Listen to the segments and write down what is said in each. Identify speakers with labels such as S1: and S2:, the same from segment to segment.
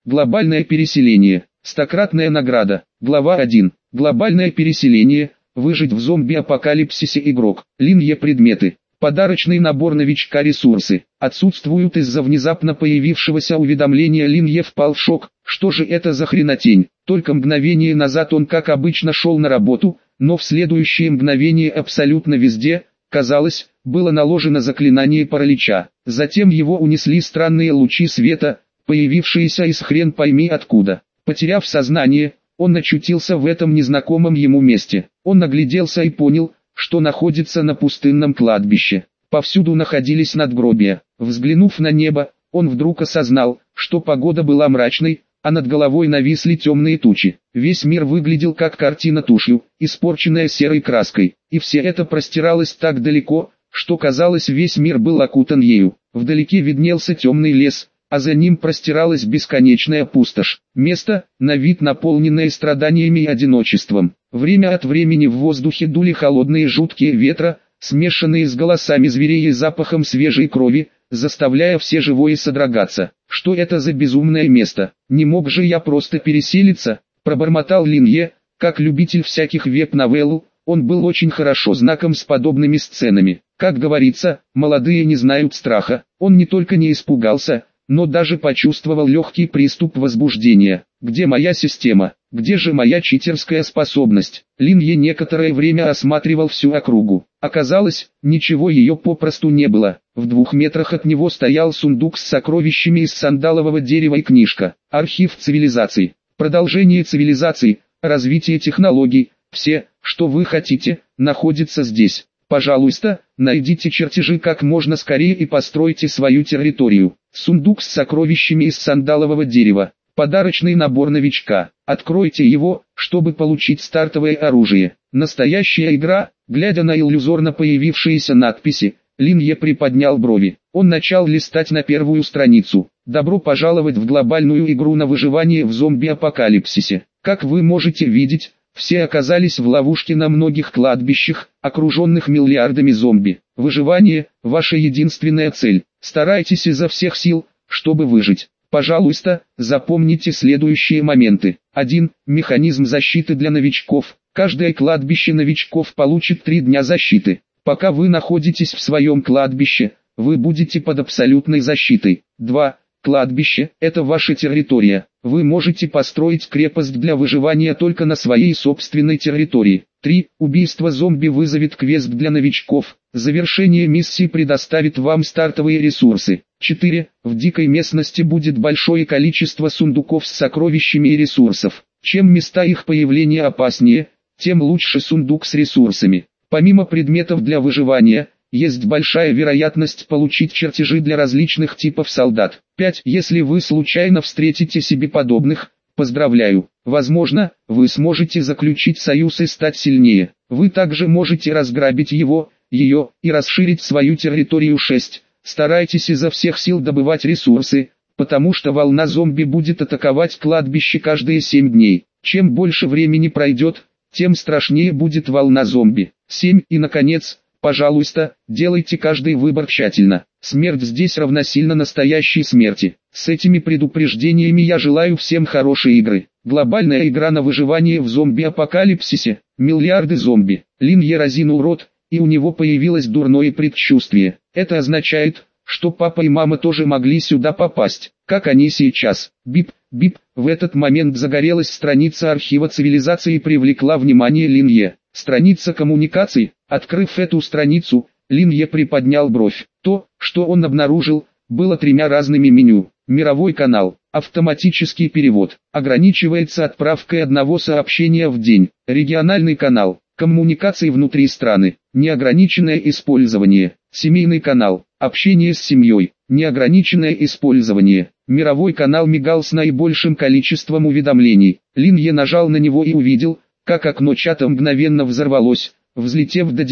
S1: Глобальное переселение. Стократная награда. Глава 1. Глобальное переселение. Выжить в зомби-апокалипсисе игрок. Линье предметы. Подарочный набор новичка ресурсы. Отсутствуют из-за внезапно появившегося уведомления. Линье впал в шок. Что же это за хренотень? Только мгновение назад он как обычно шел на работу, но в следующее мгновение абсолютно везде, казалось, было наложено заклинание паралича. Затем его унесли странные лучи света, появившиеся из хрен пойми откуда. Потеряв сознание, он очутился в этом незнакомом ему месте. Он огляделся и понял, что находится на пустынном кладбище. Повсюду находились надгробия. Взглянув на небо, он вдруг осознал, что погода была мрачной, а над головой нависли темные тучи. Весь мир выглядел как картина тушью, испорченная серой краской, и все это простиралось так далеко, что казалось, весь мир был окутан ею. Вдалеке виднелся темный лес, а за ним простиралась бесконечная пустошь. Место, на вид наполненное страданиями и одиночеством. Время от времени в воздухе дули холодные жуткие ветра, смешанные с голосами зверей и запахом свежей крови, заставляя все живое содрогаться. Что это за безумное место? Не мог же я просто переселиться? Пробормотал Линье, как любитель всяких веб-новелл, он был очень хорошо знаком с подобными сценами. Как говорится, молодые не знают страха. Он не только не испугался, но даже почувствовал легкий приступ возбуждения. Где моя система? Где же моя читерская способность? Линье некоторое время осматривал всю округу. Оказалось, ничего ее попросту не было. В 2 метрах от него стоял сундук с сокровищами из сандалового дерева и книжка. Архив цивилизаций. Продолжение цивилизаций, развитие технологий, все, что вы хотите, находится здесь. Пожалуйста, найдите чертежи как можно скорее и постройте свою территорию. Сундук с сокровищами из сандалового дерева. Подарочный набор новичка. Откройте его, чтобы получить стартовое оружие. Настоящая игра. Глядя на иллюзорно появившиеся надписи, Линье приподнял брови. Он начал листать на первую страницу. Добро пожаловать в глобальную игру на выживание в зомби-апокалипсисе. Как вы можете видеть, все оказались в ловушке на многих кладбищах, окруженных миллиардами зомби. Выживание – ваша единственная цель. Старайтесь изо всех сил, чтобы выжить. Пожалуйста, запомните следующие моменты. 1. Механизм защиты для новичков. Каждое кладбище новичков получит 3 дня защиты. Пока вы находитесь в своем кладбище, вы будете под абсолютной защитой. 2. Кладбище – это ваша территория. Вы можете построить крепость для выживания только на своей собственной территории. 3. Убийство зомби вызовет квест для новичков. Завершение миссии предоставит вам стартовые ресурсы. 4. В дикой местности будет большое количество сундуков с сокровищами и ресурсов. Чем места их появления опаснее, тем лучше сундук с ресурсами. Помимо предметов для выживания, есть большая вероятность получить чертежи для различных типов солдат. 5. Если вы случайно встретите себе подобных, поздравляю. Возможно, вы сможете заключить союз и стать сильнее. Вы также можете разграбить его, ее, и расширить свою территорию. 6. Старайтесь изо всех сил добывать ресурсы, потому что волна зомби будет атаковать кладбище каждые 7 дней. Чем больше времени пройдет, тем страшнее будет волна зомби. 7. И наконец, пожалуйста, делайте каждый выбор тщательно. Смерть здесь равносильно настоящей смерти. С этими предупреждениями я желаю всем хорошей игры. Глобальная игра на выживание в зомби-апокалипсисе. Миллиарды зомби. Линье разинул рот, и у него появилось дурное предчувствие. Это означает, что папа и мама тоже могли сюда попасть. Как они сейчас? Бип, бип. В этот момент загорелась страница архива цивилизации и привлекла внимание Линье. Страница коммуникаций. Открыв эту страницу, Линье приподнял бровь. То, что он обнаружил, было 3 разными меню. Мировой канал, автоматический перевод, ограничивается отправкой 1 сообщения в день. Региональный канал, коммуникации внутри страны, неограниченное использование. Семейный канал, общение с семьей, неограниченное использование. Мировой канал мигал с наибольшим количеством уведомлений. Линье нажал на него и увидел, как окно чата мгновенно взорвалось, взлетев до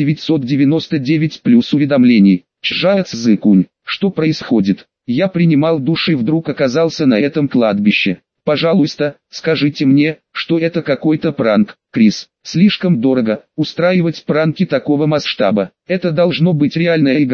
S1: 999 плюс уведомлений. Чжаоцзыкунь, что происходит? Я принимал душ и вдруг оказался на этом кладбище. Пожалуйста, скажите мне, что это какой-то пранк. Крис, слишком дорого устраивать пранки такого масштаба. Это должно быть реальная игра,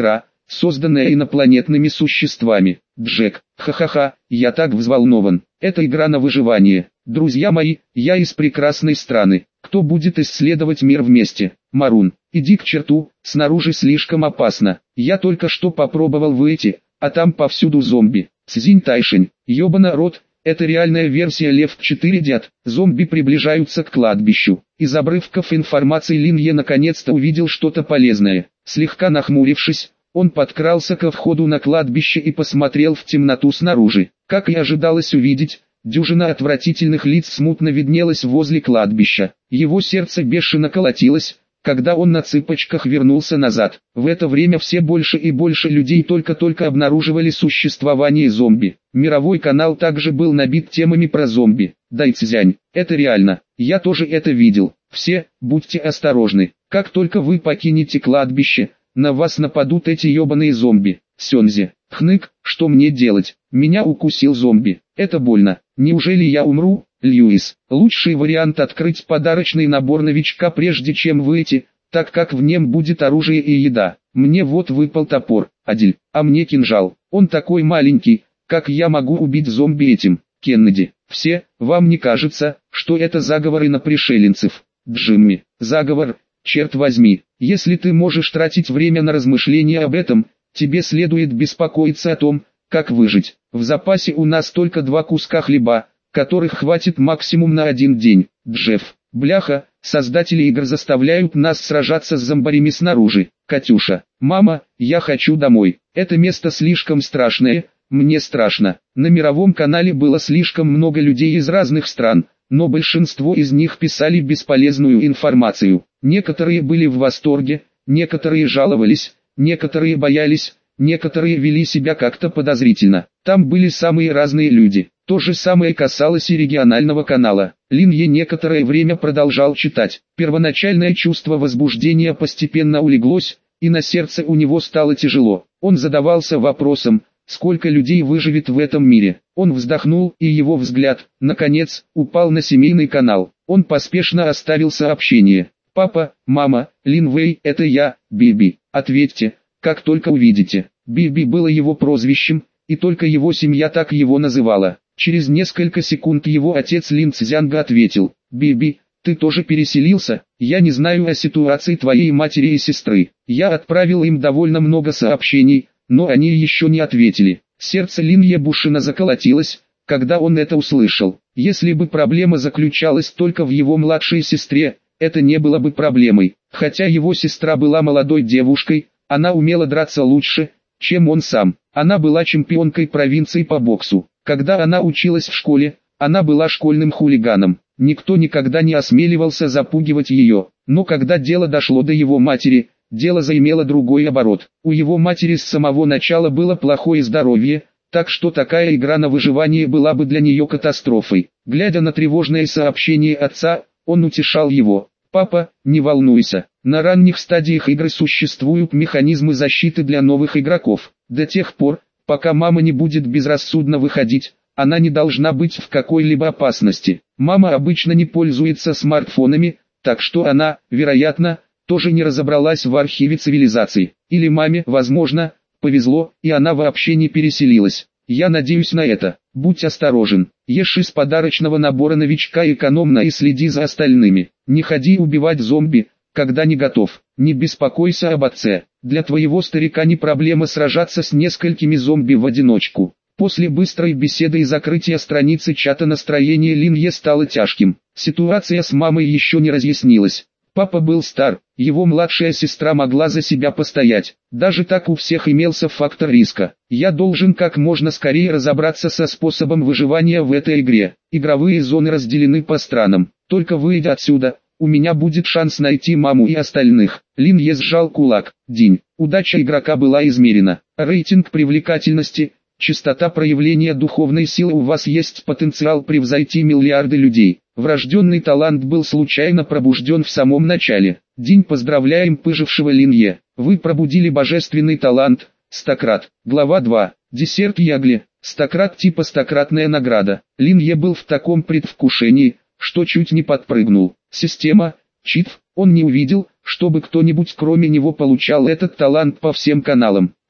S1: созданная инопланетными существами. Джек, ха-ха-ха, я так взволнован. Это игра на выживание. Друзья мои, я из прекрасной страны. Кто будет исследовать мир вместе? Марун, иди к черту, снаружи слишком опасно. Я только что попробовал выйти, а там повсюду зомби. Цзинь Тайшень, ёбана рот, это реальная версия Лев 4 дят. Зомби приближаются к кладбищу. Из обрывков информации Лин Е наконец-то увидел что-то полезное. Слегка нахмурившись, он подкрался ко входу на кладбище и посмотрел в темноту снаружи. Как и ожидалось увидеть, дюжина отвратительных лиц смутно виднелась возле кладбища. Его сердце бешено колотилось, когда он на цыпочках вернулся назад. В это время все больше и больше людей только-только обнаруживали существование зомби. Мировой канал также был набит темами про зомби. Дайцзянь, это реально, я тоже это видел. Все, будьте осторожны, как только вы покинете кладбище, на вас нападут эти ебаные зомби. Сёнзи, хнык, что мне делать? Меня укусил зомби. Это больно. Неужели я умру? Льюис, лучший вариант открыть подарочный набор новичка прежде чем выйти, так как в нем будет оружие и еда. Мне вот выпал топор, Адиль, а мне кинжал. Он такой маленький, как я могу убить зомби этим? Кеннеди, все, вам не кажется, что это заговоры на пришеленцев? Джимми, заговор, черт возьми, если ты можешь тратить время на размышления об этом, тебе следует беспокоиться о том, как выжить. В запасе у нас только 2 куска хлеба, которых хватит максимум на 1 день. Джефф, бляха, создатели игр заставляют нас сражаться с зомбарями снаружи. Катюша, мама, я хочу домой. Это место слишком страшное, мне страшно. На мировом канале было слишком много людей из разных стран, но большинство из них писали бесполезную информацию. Некоторые были в восторге, некоторые жаловались, некоторые боялись, некоторые вели себя как-то подозрительно. Там были самые разные люди. То же самое касалось и регионального канала. Лин Е некоторое время продолжал читать. Первоначальное чувство возбуждения постепенно улеглось, и на сердце у него стало тяжело. Он задавался вопросом, сколько людей выживет в этом мире. Он вздохнул, и его взгляд, наконец, упал на семейный канал. Он поспешно оставил сообщение. «Папа, мама, Лин Вэй, это я, Биби. Ответьте, как только увидите». Биби было его прозвищем, и только его семья так его называла. Через несколько секунд его отец Лин Цзянга ответил: «Биби, ты тоже переселился? Я не знаю о ситуации твоей матери и сестры. Я отправил им довольно много сообщений, но они еще не ответили». Сердце Лин Ебушина заколотилось, когда он это услышал. Если бы проблема заключалась только в его младшей сестре, это не было бы проблемой. Хотя его сестра была молодой девушкой, она умела драться лучше, чем он сам. Она была чемпионкой провинции по боксу. Когда она училась в школе, она была школьным хулиганом. Никто никогда не осмеливался запугивать ее. Но когда дело дошло до его матери, дело заимело другой оборот. У его матери с самого начала было плохое здоровье, так что такая игра на выживание была бы для нее катастрофой. Глядя на тревожное сообщение отца, он утешал его: «Папа, не волнуйся, на ранних стадиях игры существуют механизмы защиты для новых игроков. До тех пор, пока мама не будет безрассудно выходить, она не должна быть в какой-либо опасности. Мама обычно не пользуется смартфонами, так что она, вероятно, тоже не разобралась в архиве цивилизаций. Или маме, возможно, повезло, и она вообще не переселилась. Я надеюсь на это. Будь осторожен. Ешь из подарочного набора новичка экономно и следи за остальными. Не ходи убивать зомби, когда не готов. Не беспокойся об отце. Для твоего старика не проблема сражаться с несколькими зомби в одиночку». После быстрой беседы и закрытия страницы чата настроение Лин Е стало тяжким. Ситуация с мамой еще не разъяснилась. Папа был стар, его младшая сестра могла за себя постоять. Даже так у всех имелся фактор риска. Я должен как можно скорее разобраться со способом выживания в этой игре. Игровые зоны разделены по странам. Только выйдя отсюда, у меня будет шанс найти маму и остальных. Лин Е сжал кулак. День. Удача игрока была измерена. Рейтинг привлекательности. Частота проявления духовной силы. У вас есть потенциал превзойти миллиарды людей. Врожденный талант был случайно пробужден в самом начале. День, поздравляем выжившего Лин Е. Вы пробудили божественный талант. Стократ. Глава 2. Десерт Ягли. Стократ типа стократная награда. Лин Е был в таком предвкушении, что чуть не подпрыгнул. Система, чит, он не увидел, чтобы кто-нибудь кроме него получал этот талант по всем каналам.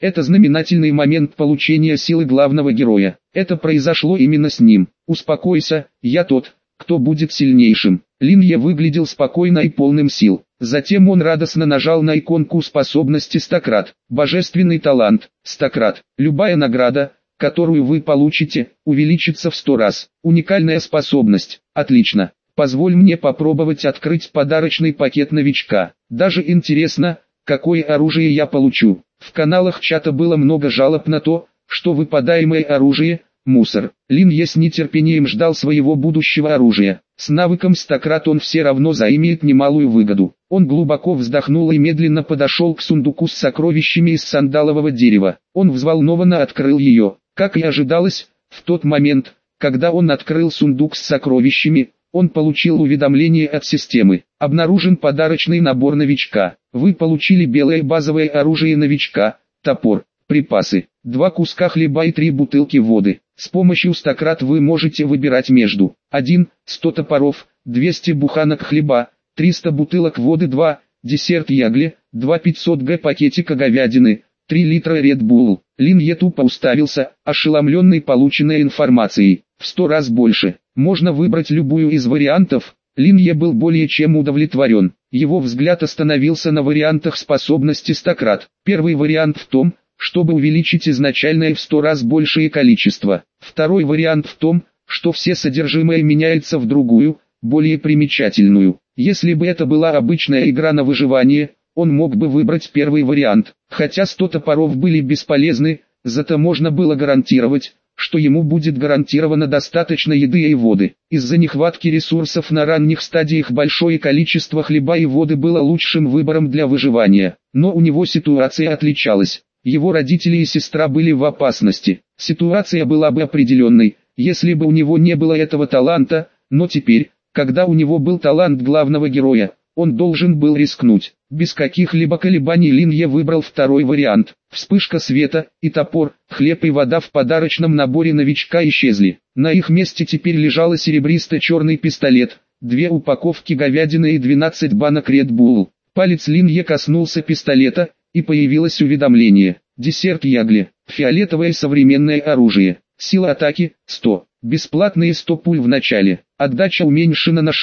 S1: Это знаменательный момент получения силы главного героя. Это произошло именно с ним. «Успокойся, я тот, кто будет сильнейшим». Лин Е выглядел спокойно и полным сил. Затем он радостно нажал на иконку способности «Стократ». Божественный талант. «Стократ». Любая награда, которую вы получите, увеличится в 100 раз. Уникальная способность. Отлично. Позволь мне попробовать открыть подарочный пакет новичка. Даже интересно, какое оружие я получу. В каналах чата было много жалоб на то, что выпадаемое оружие – мусор. Лин Е с нетерпением ждал своего будущего оружия. С навыком «Стократ» он все равно заимеет немалую выгоду. Он глубоко вздохнул и медленно подошел к сундуку с сокровищами из сандалового дерева. Он взволнованно открыл ее. Как и ожидалось, в тот момент, когда он открыл сундук с сокровищами, он получил уведомление от системы. Обнаружен подарочный набор новичка. Вы получили белое базовое оружие новичка, топор, припасы, 2 куска хлеба и 3 бутылки воды. С помощью «Стократ» вы можете выбирать между 1, 100 топоров, 200 буханок хлеба, 300 бутылок воды, 2, десерт ягли, 2 500 г пакетика говядины, 3 литра Red Bull. Лин Е тупо уставился, ошеломленный полученной информацией. В 100 раз больше. Можно выбрать любую из вариантов. Лин Е был более чем удовлетворен. Его взгляд остановился на вариантах способности «Стократ». Первый вариант в том, чтобы увеличить изначальное в 100 раз большее количество. Второй вариант в том, что все содержимое меняется в другую, более примечательную. Если бы это была обычная игра на выживание, он мог бы выбрать первый вариант. Хотя 100 топоров были бесполезны, зато можно было гарантировать, что ему будет гарантировано достаточно еды и воды. Из-за нехватки ресурсов на ранних стадиях большое количество хлеба и воды было лучшим выбором для выживания. Но у него ситуация отличалась. Его родители и сестра были в опасности. Ситуация была бы определенной, если бы у него не было этого таланта, но теперь, когда у него был талант главного героя, он должен был рискнуть. Без каких-либо колебаний Лин Е выбрал второй вариант. Вспышка света и топор, хлеб и вода в подарочном наборе новичка исчезли. На их месте теперь лежал серебристо-черный пистолет, 2 упаковки говядины и 12 банок Red Bull. Палец Лин Е коснулся пистолета, и появилось уведомление. Десерт ягли, фиолетовое современное оружие, сила атаки 100, бесплатные 100 пуль в начале, отдача уменьшена на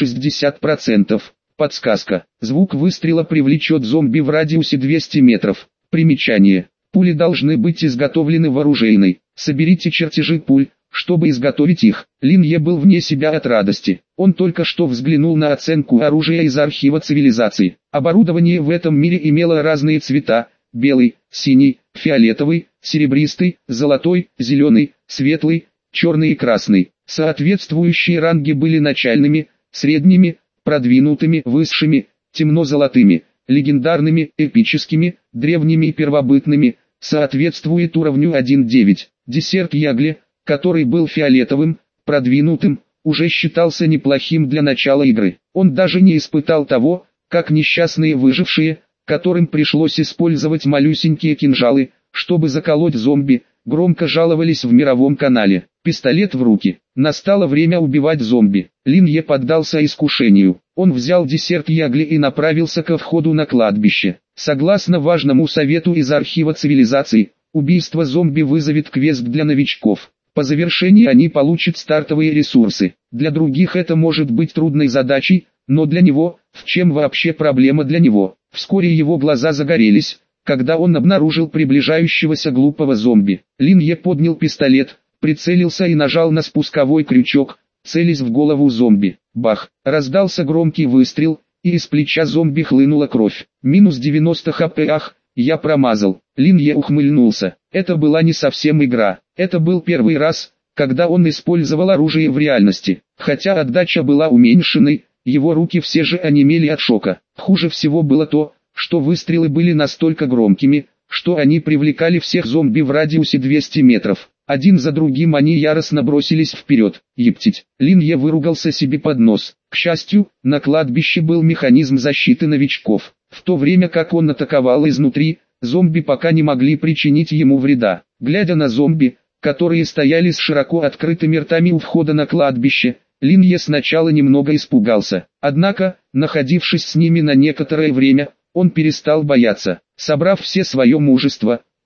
S1: 60%. Подсказка. Звук выстрела привлечет зомби в радиусе 200 метров. Примечание. Пули должны быть изготовлены в оружейной. Соберите чертежи пуль, чтобы изготовить их. Лин Е был вне себя от радости. Он только что взглянул на оценку оружия из архива цивилизации. Оборудование в этом мире имело разные цвета: белый, синий, фиолетовый, серебристый, золотой, зеленый, светлый, черный и красный. Соответствующие ранги были начальными, средними, продвинутыми, высшими, темно-золотыми, легендарными, эпическими, древними и первобытными, соответствует уровню 1.9. Десерт ягли, который был фиолетовым, продвинутым, уже считался неплохим для начала игры. Он даже не испытал того, как несчастные выжившие, которым пришлось использовать малюсенькие кинжалы, чтобы заколоть зомби, громко жаловались в мировом канале. Пистолет в руки. Настало время убивать зомби. Лин Е поддался искушению. Он взял десерт ягли и направился ко входу на кладбище. Согласно важному совету из архива цивилизации, убийство зомби вызовет квест для новичков. По завершении они получат стартовые ресурсы. Для других это может быть трудной задачей, но для него, в чем вообще проблема для него? Вскоре его глаза загорелись, когда он обнаружил приближающегося глупого зомби. Лин Е поднял пистолет, прицелился и нажал на спусковой крючок, целясь в голову зомби. Бах! Раздался громкий выстрел, и из плеча зомби хлынула кровь. Минус 90 хп. Ах, я промазал. Лин Е ухмыльнулся. Это была не совсем игра. Это был первый раз, когда он использовал оружие в реальности. Хотя отдача была уменьшенной, его руки все же онемели от шока. Хуже всего было то, что выстрелы были настолько громкими, что они привлекали всех зомби в радиусе 200 метров. Один за другим они яростно бросились вперед. Ептить. Лин Е выругался себе под нос. К счастью, на кладбище был механизм защиты новичков. В то время как он атаковал изнутри, зомби пока не могли причинить ему вреда. Глядя на зомби, которые стояли с широко открытыми ртами у входа на кладбище, Лин Е сначала немного испугался. Однако, находившись с ними на некоторое время, он перестал бояться. Собрав все свое мужество,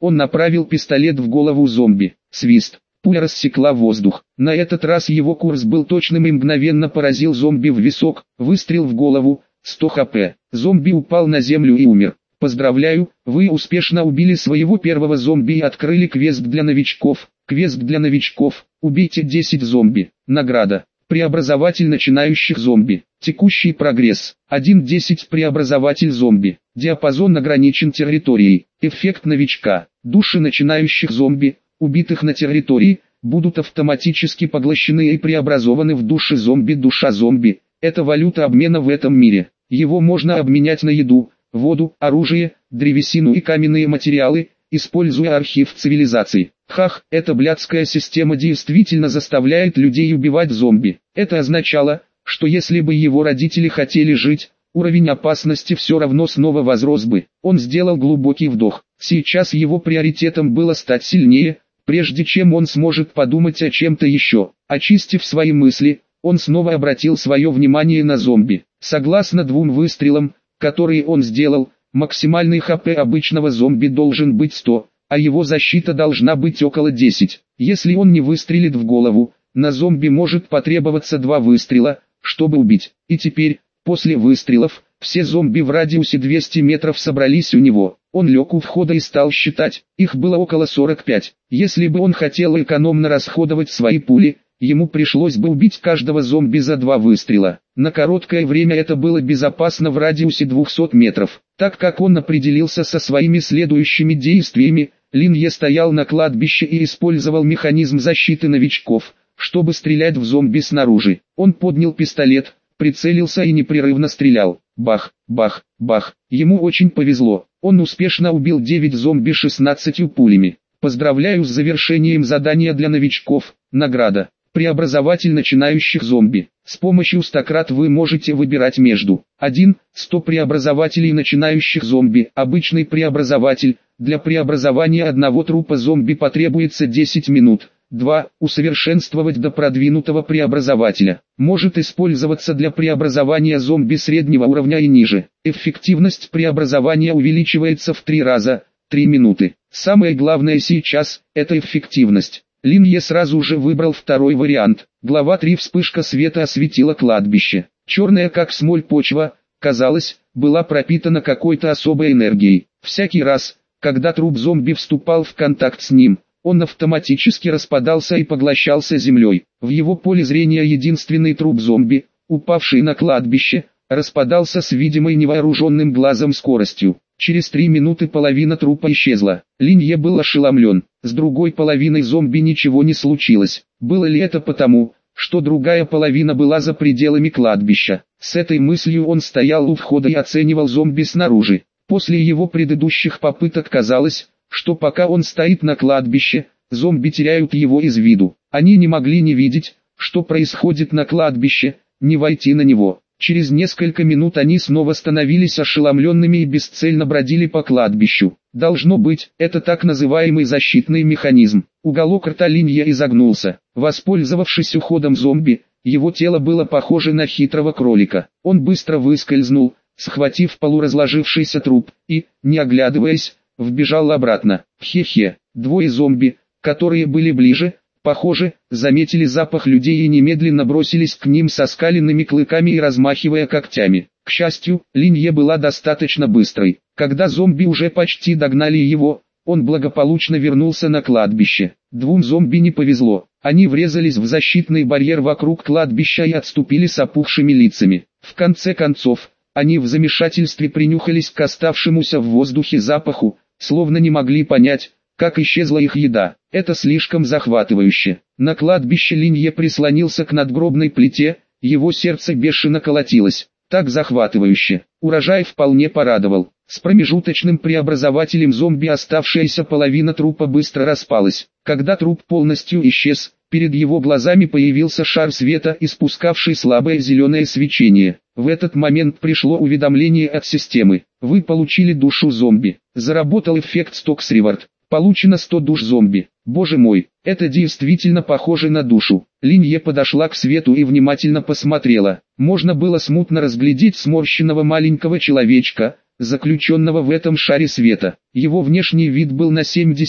S1: Он направил пистолет в голову зомби. Свист. Пуля рассекла воздух. На этот раз его курс был точным и мгновенно поразил зомби в висок. Выстрел в голову. 100 хп. Зомби упал на землю и умер. Поздравляю, вы успешно убили своего первого зомби и открыли квест для новичков. Квест для новичков. Убейте 10 зомби. Награда. Преобразователь начинающих зомби. Текущий прогресс. 1.10 преобразователь зомби. Диапазон ограничен территорией. Эффект новичка. Души начинающих зомби, убитых на территории, будут автоматически поглощены и преобразованы в души зомби. Душа зомби – это валюта обмена в этом мире. Его можно обменять на еду, воду, оружие, древесину и каменные материалы, используя архив цивилизаций. Хах, эта блядская система действительно заставляет людей убивать зомби. Это означало, что если бы его родители хотели жить, уровень опасности все равно снова возрос бы. Он сделал глубокий вдох. Сейчас его приоритетом было стать сильнее, прежде чем он сможет подумать о чем-то еще. Очистив свои мысли, он снова обратил свое внимание на зомби. Согласно 2 выстрелам, которые он сделал, максимальный ХП обычного зомби должен быть 100, а его защита должна быть около 10. Если он не выстрелит в голову, на зомби может потребоваться 2 выстрела, чтобы убить. И теперь, после выстрелов, все зомби в радиусе 200 метров собрались у него. Он лег у входа и стал считать, их было около 45. Если бы он хотел экономно расходовать свои пули, ему пришлось бы убить каждого зомби за 2 выстрела. На короткое время это было безопасно в радиусе 200 метров. Так как он определился со своими следующими действиями, Лин Е стоял на кладбище и использовал механизм защиты новичков, чтобы стрелять в зомби снаружи. Он поднял пистолет, прицелился и непрерывно стрелял. Бах, бах, бах. Ему очень повезло. Он успешно убил 9 зомби 16 пулями. Поздравляю с завершением задания для новичков. Награда. Преобразователь начинающих зомби. С помощью стократ вы можете выбирать между 1. 100 преобразователей начинающих зомби. Обычный преобразователь. Для преобразования одного трупа зомби потребуется 10 минут. 2. Усовершенствовать до продвинутого преобразователя. Может использоваться для преобразования зомби среднего уровня и ниже. Эффективность преобразования увеличивается в 3 раза. 3 минуты. Самое главное сейчас – это эффективность. Лин Е сразу же выбрал второй вариант. Глава 3. Вспышка света осветила кладбище. Черная как смоль почва, казалось, была пропитана какой-то особой энергией. Всякий раз, когда труп зомби вступал в контакт с ним, он автоматически распадался и поглощался землей. В его поле зрения единственный труп зомби, упавший на кладбище, распадался с видимой невооруженным глазом скоростью. Через 3 минуты половина трупа исчезла. Лин Е был ошеломлен. С другой половиной зомби ничего не случилось. Было ли это потому, что другая половина была за пределами кладбища? С этой мыслью он стоял у входа и оценивал зомби снаружи. После его предыдущих попыток казалось, что пока он стоит на кладбище, зомби теряют его из виду. Они не могли не видеть, что происходит на кладбище, не войти на него. Через несколько минут они снова становились ошеломленными и бесцельно бродили по кладбищу. Должно быть, это так называемый защитный механизм. Уголок рта Лин Е изогнулся. Воспользовавшись уходом зомби, его тело было похоже на хитрого кролика. Он быстро выскользнул, схватив полуразложившийся труп, и, не оглядываясь, вбежал обратно. Хе-хе, 2 зомби, которые были ближе, похоже, заметили запах людей и немедленно бросились к ним со скаленными клыками и размахивая когтями. К счастью, Лин Е была достаточно быстрой. Когда зомби уже почти догнали его, он благополучно вернулся на кладбище. 2 зомби не повезло. Они врезались в защитный барьер вокруг кладбища и отступили с опухшими лицами. В конце концов, они в замешательстве принюхались к оставшемуся в воздухе запаху, словно не могли понять, как исчезла их еда. Это слишком захватывающе. На кладбище Лин Е прислонился к надгробной плите, его сердце бешено колотилось. Так захватывающе. Урожай вполне порадовал. С промежуточным преобразователем зомби оставшаяся половина трупа быстро распалась. Когда труп полностью исчез, перед его глазами появился шар света, испускавший слабое зеленое свечение. В этот момент пришло уведомление от системы. Вы получили душу зомби. Заработал эффект Stocks Reward. Получено 100 душ зомби. Боже мой, это действительно похоже на душу. Лин Е подошла к свету и внимательно посмотрела. Можно было смутно разглядеть сморщенного маленького человечка, заключенного в этом шаре света. Его внешний вид был на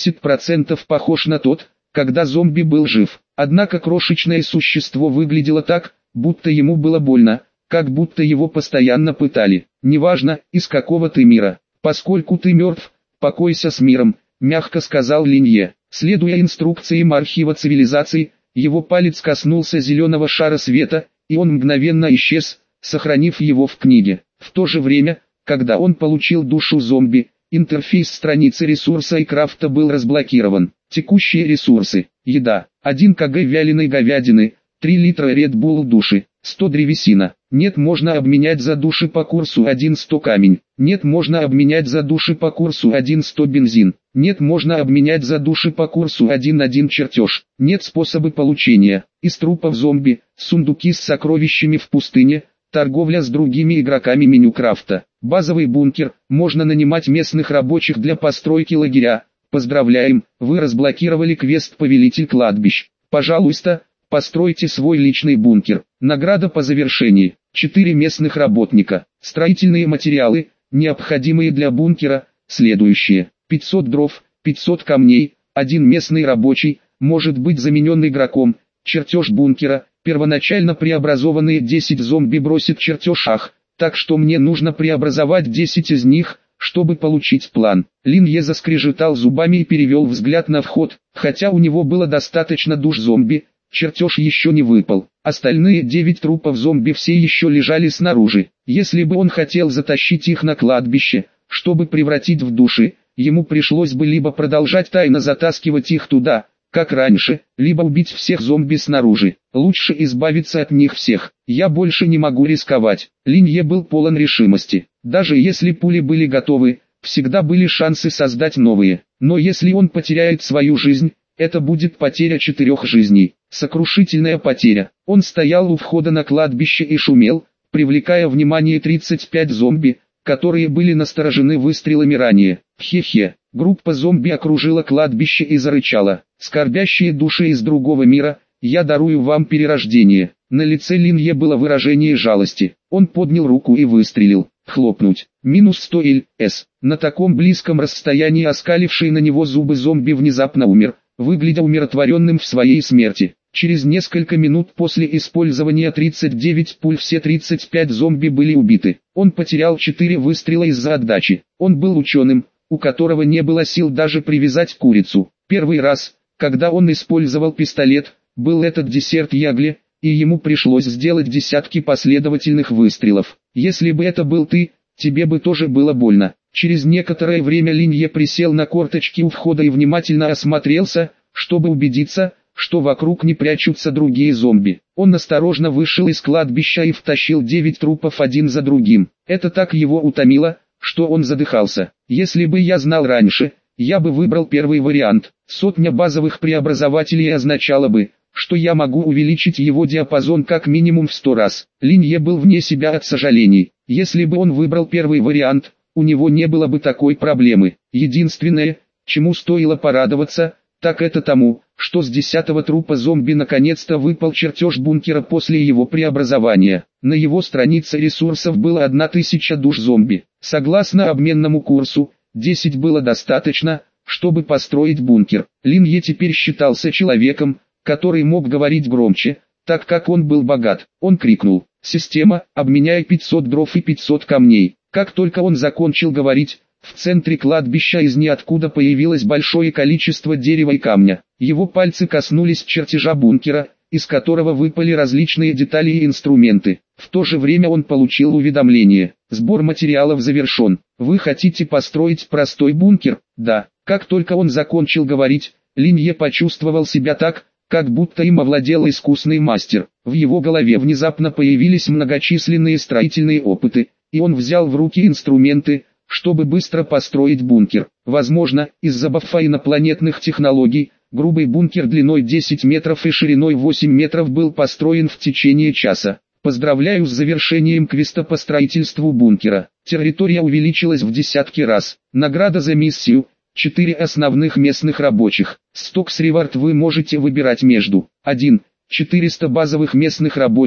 S1: 70% похож на тот, когда зомби был жив. Однако крошечное существо выглядело так, будто ему было больно, как будто его постоянно пытали. «Неважно, из какого ты мира, поскольку ты мертв, покойся с миром», — мягко сказал Линье. Следуя инструкциям архива цивилизаций, его палец коснулся зеленого шара света, и он мгновенно исчез, сохранив его в книге. В то же время, когда он получил душу зомби, интерфейс страницы ресурса и крафта был разблокирован. Текущие ресурсы: еда, 1 кг вяленой говядины, 3 литра Red Bull души, 100 древесина. Нет, можно обменять за души по курсу 1-100 камень. Нет, можно обменять за души по курсу 1-100 бензин. Нет, можно обменять за души по курсу 1-1 чертеж. Нет, способы получения: из трупов зомби, сундуки с сокровищами в пустыне, торговля с другими игроками, меню крафта. Базовый бункер, можно нанимать местных рабочих для постройки лагеря. Поздравляем, вы разблокировали квест «Повелитель кладбищ». Пожалуйста, постройте свой личный бункер. Награда по завершении: 4 местных работника. Строительные материалы, необходимые для бункера, следующие: 500 дров, 500 камней, 1 местный рабочий, может быть заменен игроком. Чертеж бункера: первоначально преобразованные 10 зомби бросит чертеж так что мне нужно преобразовать 10 из них, чтобы получить план. Линье заскрежетал зубами и перевел взгляд на вход. Хотя у него было достаточно душ зомби, чертеж еще не выпал. Остальные 9 трупов зомби все еще лежали снаружи. Если бы он хотел затащить их на кладбище, чтобы превратить в души, ему пришлось бы либо продолжать тайно затаскивать их туда, как раньше, либо убить всех зомби снаружи. Лучше избавиться от них всех. Я больше не могу рисковать. Линье был полон решимости. Даже если пули были готовы, всегда были шансы создать новые. Но если он потеряет свою жизнь, это будет потеря 4 жизней. Сокрушительная потеря. Он стоял у входа на кладбище и шумел, привлекая внимание 35 зомби, которые были насторожены выстрелами ранее. Хе-хе. Группа зомби окружила кладбище и зарычала. «Скорбящие души из другого мира, я дарую вам перерождение». На лице Линье было выражение жалости. Он поднял руку и выстрелил. Хлопнуть. -100 ЛС. На таком близком расстоянии оскаливший на него зубы зомби внезапно умер, выглядя умиротворенным в своей смерти. Через несколько минут после использования 39 пуль все 35 зомби были убиты. Он потерял 4 выстрела из-за отдачи. Он был ученым, у которого не было сил даже привязать курицу. Первый раз, когда он использовал пистолет, был этот десерт Ягле, и ему пришлось сделать десятки последовательных выстрелов. Если бы это был ты, тебе бы тоже было больно. Через некоторое время Линье присел на корточки у входа и внимательно осмотрелся, чтобы убедиться, что вокруг не прячутся другие зомби. Он осторожно вышел из кладбища и втащил 9 трупов один за другим. Это так его утомило, что он задыхался. Если бы я знал раньше, я бы выбрал первый вариант. 100 базовых преобразователей означало бы, что я могу увеличить его диапазон как минимум в 100 раз. Линье был вне себя от сожалений. Если бы он выбрал первый вариант, у него не было бы такой проблемы. Единственное, чему стоило порадоваться, так это тому, что с 10-го трупа зомби наконец-то выпал чертеж бункера после его преобразования. На его странице ресурсов было 1000 душ зомби. Согласно обменному курсу, 10 было достаточно, чтобы построить бункер. Линье теперь считался человеком, который мог говорить громче, так как он был богат. Он крикнул: «Система, обменяй 500 дров и 500 камней». Как только он закончил говорить, в центре кладбища из ниоткуда появилось большое количество дерева и камня. Его пальцы коснулись чертежа бункера, из которого выпали различные детали и инструменты. В то же время он получил уведомление: «Сбор материалов завершен. Вы хотите построить простой бункер?» «Да». Как только он закончил говорить, Линье почувствовал себя так, как будто им овладел искусный мастер. В его голове внезапно появились многочисленные строительные опыты, и он взял в руки инструменты, чтобы быстро построить бункер. Возможно, из-за бафа инопланетных технологий, грубый бункер длиной 10 метров и шириной 8 метров был построен в течение часа. Поздравляю с завершением квеста по строительству бункера. Территория увеличилась в десятки раз. Награда за миссию: 4 основных местных рабочих. Стокс Ревард вы можете выбирать между 1. 400 базовых местных рабочих,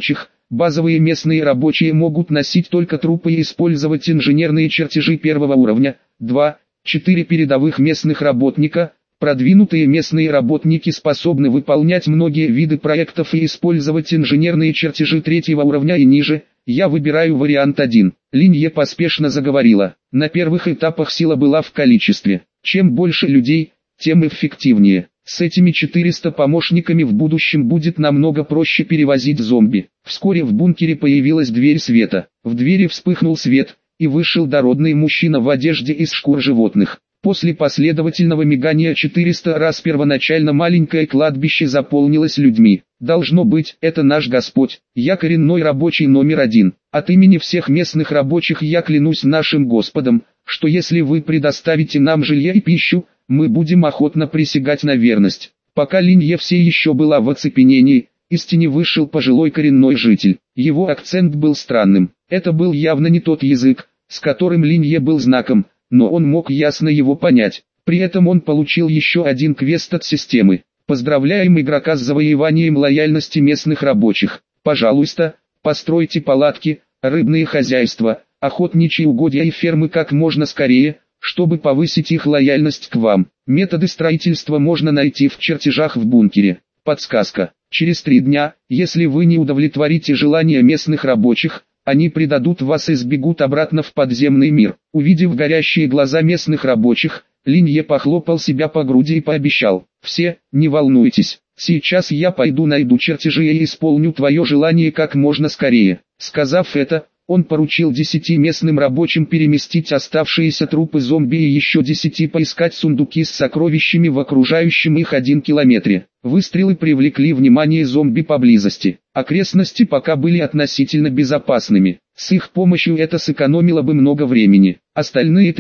S1: Базовые местные рабочие могут носить только трупы и использовать инженерные чертежи первого уровня. 2. 4 передовых местных работника. Продвинутые местные работники способны выполнять многие виды проектов и использовать инженерные чертежи третьего уровня и ниже. Я выбираю вариант 1. Линье поспешно заговорила. На первых этапах сила была в количестве. Чем больше людей, тем эффективнее. С этими 400 помощниками в будущем будет намного проще перевозить зомби. Вскоре в бункере появилась дверь света. В двери вспыхнул свет, и вышел дородный мужчина в одежде из шкур животных. После последовательного мигания 400 раз первоначально маленькое кладбище заполнилось людьми. Должно быть, это наш Господь. Я коренной рабочий номер 1. От имени всех местных рабочих я клянусь нашим Господом, что если вы предоставите нам жилье и пищу, мы будем охотно присягать на верность. Пока Линье все еще была в оцепенении, из тени вышел пожилой коренной житель. Его акцент был странным. Это был явно не тот язык, с которым Линье был знаком, но он мог ясно его понять. При этом он получил еще один квест от системы. Поздравляем игрока с завоеванием лояльности местных рабочих. Пожалуйста, постройте палатки, рыбные хозяйства, охотничьи угодья и фермы как можно скорее, чтобы повысить их лояльность к вам. Методы строительства можно найти в чертежах в бункере. Подсказка. Через 3 дня, если вы не удовлетворите желания местных рабочих, они предадут вас и сбегут обратно в подземный мир. Увидев горящие глаза местных рабочих, Линье похлопал себя по груди и пообещал: «Все, не волнуйтесь, сейчас я пойду найду чертежи и исполню твое желание как можно скорее». Сказав это, он поручил 10 местным рабочим переместить оставшиеся трупы зомби и еще 10 поискать сундуки с сокровищами в окружающем их 1 километре. Выстрелы привлекли внимание зомби поблизости. Окрестности пока были относительно безопасными. С их помощью это сэкономило бы много времени. Остальные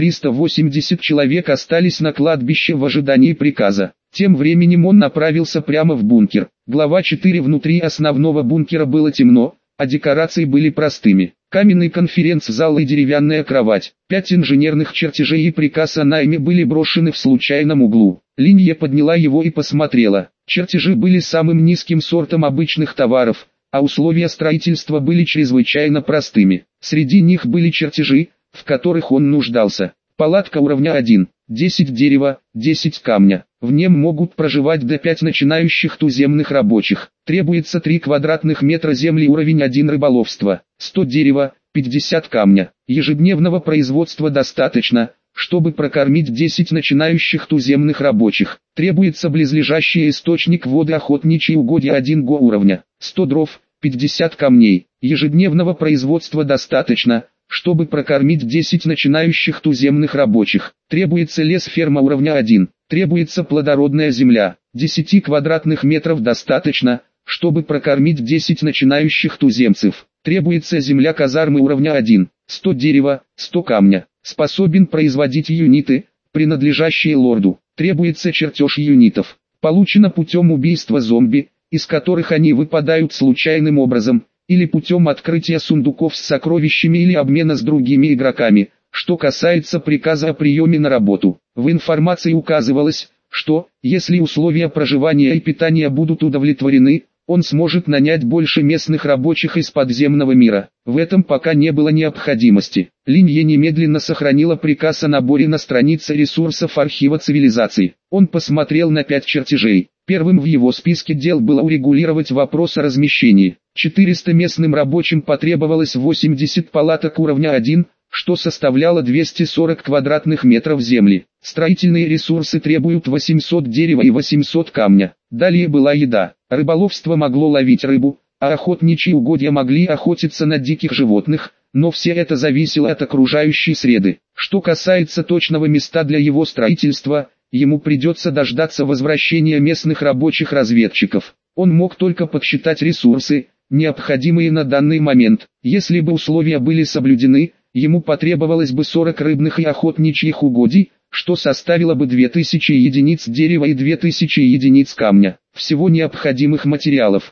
S1: 380 человек остались на кладбище в ожидании приказа. Тем временем он направился прямо в бункер. Глава 4. Внутри основного бункера было темно, а декорации были простыми. Каменный конференц-зал и деревянная кровать. 5 инженерных чертежей и приказ о найме были брошены в случайном углу. Линье подняла его и посмотрела. Чертежи были самым низким сортом обычных товаров, а условия строительства были чрезвычайно простыми. Среди них были чертежи, в которых он нуждался. Палатка уровня 1. 10 дерева, 10 камня. В нем могут проживать до 5 начинающих туземных рабочих. Требуется 3 квадратных метра земли, уровень 1 рыболовства. 100 дерева, 50 камня. Ежедневного производства достаточно, чтобы прокормить 10 начинающих туземных рабочих. Требуется близлежащий источник воды, охотничьи угодья 1 го уровня. 100 дров, 50 камней. Ежедневного производства достаточно, чтобы прокормить 10 начинающих туземных рабочих. Требуется лес, ферма уровня 1. Требуется плодородная земля. 10 квадратных метров достаточно, чтобы прокормить 10 начинающих туземцев. Требуется земля, казармы уровня 1. 100 дерева, 100 камня. Способен производить юниты, принадлежащие лорду. Требуется чертеж юнитов. Получено путем убийства зомби, из которых они выпадают случайным образом, или путем открытия сундуков с сокровищами или обмена с другими игроками. Что касается приказа о приеме на работу, в информации указывалось, что, если условия проживания и питания будут удовлетворены, он сможет нанять больше местных рабочих из подземного мира. В этом пока не было необходимости. Линье немедленно сохранила приказ о наборе на странице ресурсов архива цивилизаций. Он посмотрел на 5 чертежей. Первым в его списке дел было урегулировать вопрос о размещении. 400 местным рабочим потребовалось 80 палаток уровня 1, что составляло 240 квадратных метров земли. Строительные ресурсы требуют 800 дерева и 800 камня. Далее была еда. Рыболовство могло ловить рыбу, а охотничьи угодья могли охотиться на диких животных, но все это зависело от окружающей среды. Что касается точного места для его строительства, ему придется дождаться возвращения местных рабочих-разведчиков. Он мог только подсчитать ресурсы, необходимые на данный момент. Если бы условия были соблюдены, ему потребовалось бы 40 рыбных и охотничьих угодий, что составило бы 2000 единиц дерева и 2000 единиц камня. Всего необходимых материалов: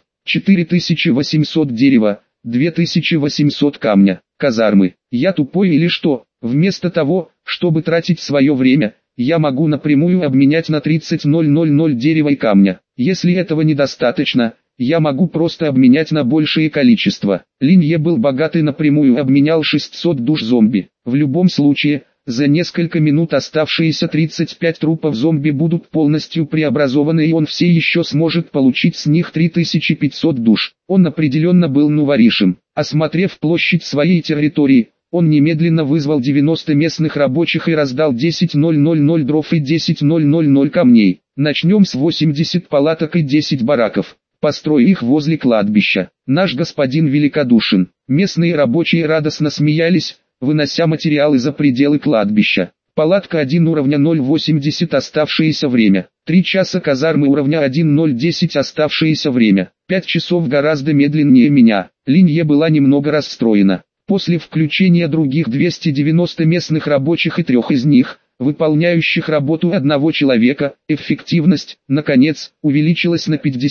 S1: 4800 дерева, 2800 камня. Казармы. Я тупой или что? Вместо того, чтобы тратить свое время, я могу напрямую обменять на 30 000 дерева и камня. Если этого недостаточно, я могу просто обменять на большее количество. Линье был богат и напрямую обменял 600 душ зомби. В любом случае, за несколько минут оставшиеся 35 трупов зомби будут полностью преобразованы, и он все еще сможет получить с них 3500 душ. Он определенно был новоришем. Осмотрев площадь своей территории, он немедленно вызвал 90 местных рабочих и раздал 10,000 дров и 10,000 камней. Начнем с 80 палаток и 10 бараков. Построй их возле кладбища. Наш господин великодушен. Местные рабочие радостно смеялись, вынося материалы за пределы кладбища. Палатка 1 уровня 0,80 оставшееся время. 3 часа казармы уровня 1,010 оставшееся время. 5 часов гораздо медленнее меня. Линье была немного расстроена. После включения других 290 местных рабочих и 3 из них, выполняющих работу одного человека, эффективность, наконец, увеличилась на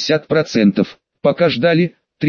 S1: 50%. Пока ждали,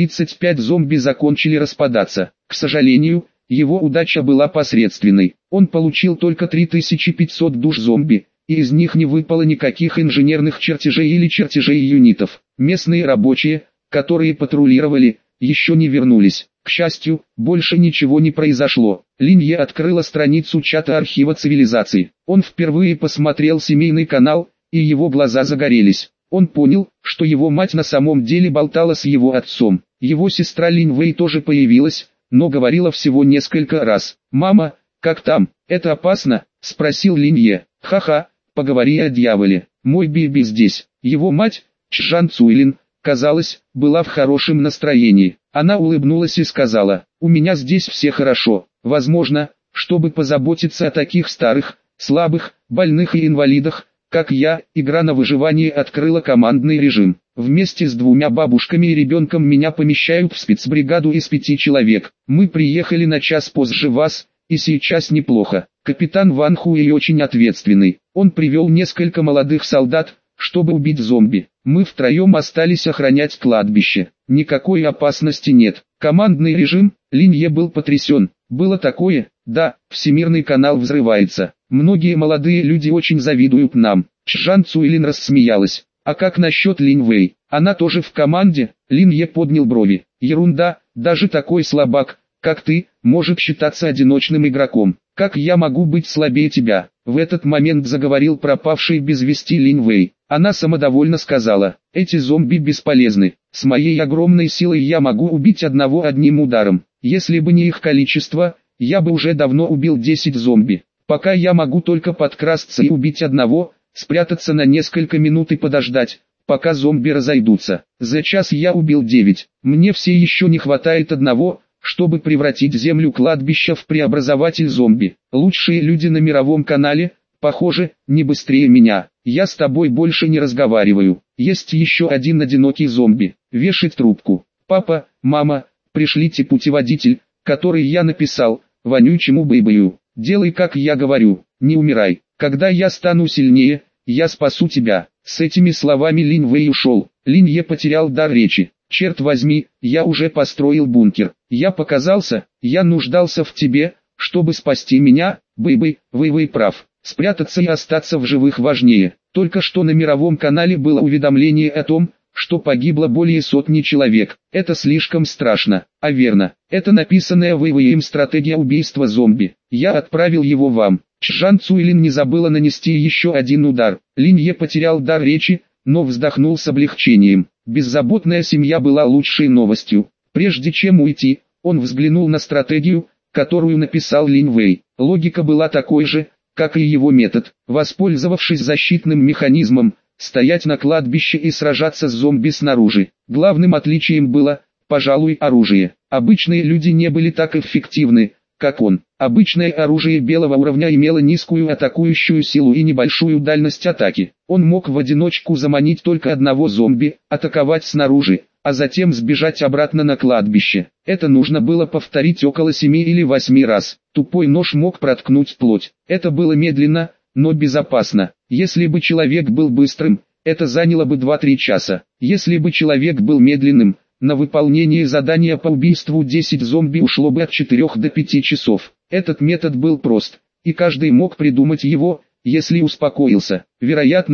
S1: 35 зомби закончили распадаться. К сожалению, его удача была посредственной. Он получил только 3500 душ зомби, и из них не выпало никаких инженерных чертежей или чертежей юнитов. Местные рабочие, которые патрулировали, еще не вернулись. К счастью, больше ничего не произошло. Линье открыла страницу чата архива цивилизации. Он впервые посмотрел семейный канал, и его глаза загорелись. Он понял, что его мать на самом деле болтала с его отцом. Его сестра Линь Вэй тоже появилась, но говорила всего несколько раз. «Мама, как там? Это опасно?» – спросил Линье. «Ха-ха, поговори о дьяволе. Мой Биби здесь». Его мать, Чжан Цуйлин, казалось, была в хорошем настроении. Она улыбнулась и сказала: «У меня здесь все хорошо. Возможно, чтобы позаботиться о таких старых, слабых, больных и инвалидах, как я, игра на выживание открыла командный режим. Вместе с 2 бабушками и ребенком меня помещают в спецбригаду из 5 человек. Мы приехали на час позже вас, и сейчас неплохо. Капитан Ван Хуэй очень ответственный. Он привел несколько молодых солдат, чтобы убить зомби. Мы втроем остались охранять кладбище. Никакой опасности нет. Командный режим». Линье был потрясен. Было такое: да, всемирный канал взрывается. Многие молодые люди очень завидуют нам. Чжан Цуйлин рассмеялась. «А как насчет Линь Вэй? Она тоже в команде?» Линье поднял брови. «Ерунда, даже такой слабак, как ты, может считаться одиночным игроком. Как я могу быть слабее тебя?» В этот момент заговорил пропавший без вести Линь Вэй. Она самодовольно сказала: «Эти зомби бесполезны. С моей огромной силой я могу убить одного одним ударом. Если бы не их количество, я бы уже давно убил 10 зомби. Пока я могу только подкрасться и убить одного, спрятаться на несколько минут и подождать, пока зомби разойдутся. За час я убил 9. Мне все еще не хватает одного, чтобы превратить землю кладбища в преобразователь зомби. Лучшие люди на мировом канале, похоже, не быстрее меня. Я с тобой больше не разговариваю. Есть еще один одинокий зомби. Вешать трубку. Папа, мама, пришлите путеводитель, который я написал, вонючему бэйбэю. Делай, как я говорю, не умирай. Когда я стану сильнее, я спасу тебя». С этими словами Линь Вэй ушел. Линье потерял дар речи. «Черт возьми, я уже построил бункер. Я показался, я нуждался в тебе, чтобы спасти меня, Бэйбэй, Вэй прав. Спрятаться и остаться в живых важнее». Только что на мировом канале было уведомление о том, что погибло более 100 человек. Это слишком страшно. А верно, это написанная Вэйвэем стратегия убийства зомби. Я отправил его вам. Чжан Цуйлин не забыла нанести еще один удар. Линье потерял дар речи, но вздохнул с облегчением. Беззаботная семья была лучшей новостью. Прежде чем уйти, он взглянул на стратегию, которую написал Линь Вэй. Логика была такой же, как и его метод. Воспользовавшись защитным механизмом, стоять на кладбище и сражаться с зомби снаружи. Главным отличием было, пожалуй, оружие. Обычные люди не были так эффективны, как он. Обычное оружие белого уровня имело низкую атакующую силу и небольшую дальность атаки. Он мог в одиночку заманить только одного зомби, атаковать снаружи, а затем сбежать обратно на кладбище. Это нужно было повторить около 7 или 8 раз. Тупой нож мог проткнуть плоть. Это было медленно, но безопасно. Если бы человек был быстрым, это заняло бы 2-3 часа. Если бы человек был медленным, на выполнение задания по убийству 10 зомби ушло бы от 4 до 5 часов. Этот метод был прост, и каждый мог придумать его, если успокоился. Вероятно,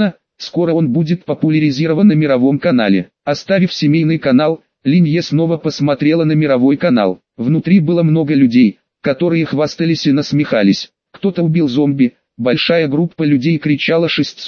S1: Скоро он будет популяризирован на мировом канале. Оставив семейный канал, Линье снова посмотрела на мировой канал. Внутри было много людей, которые хвастались и насмехались. Кто-то убил зомби, большая группа людей кричала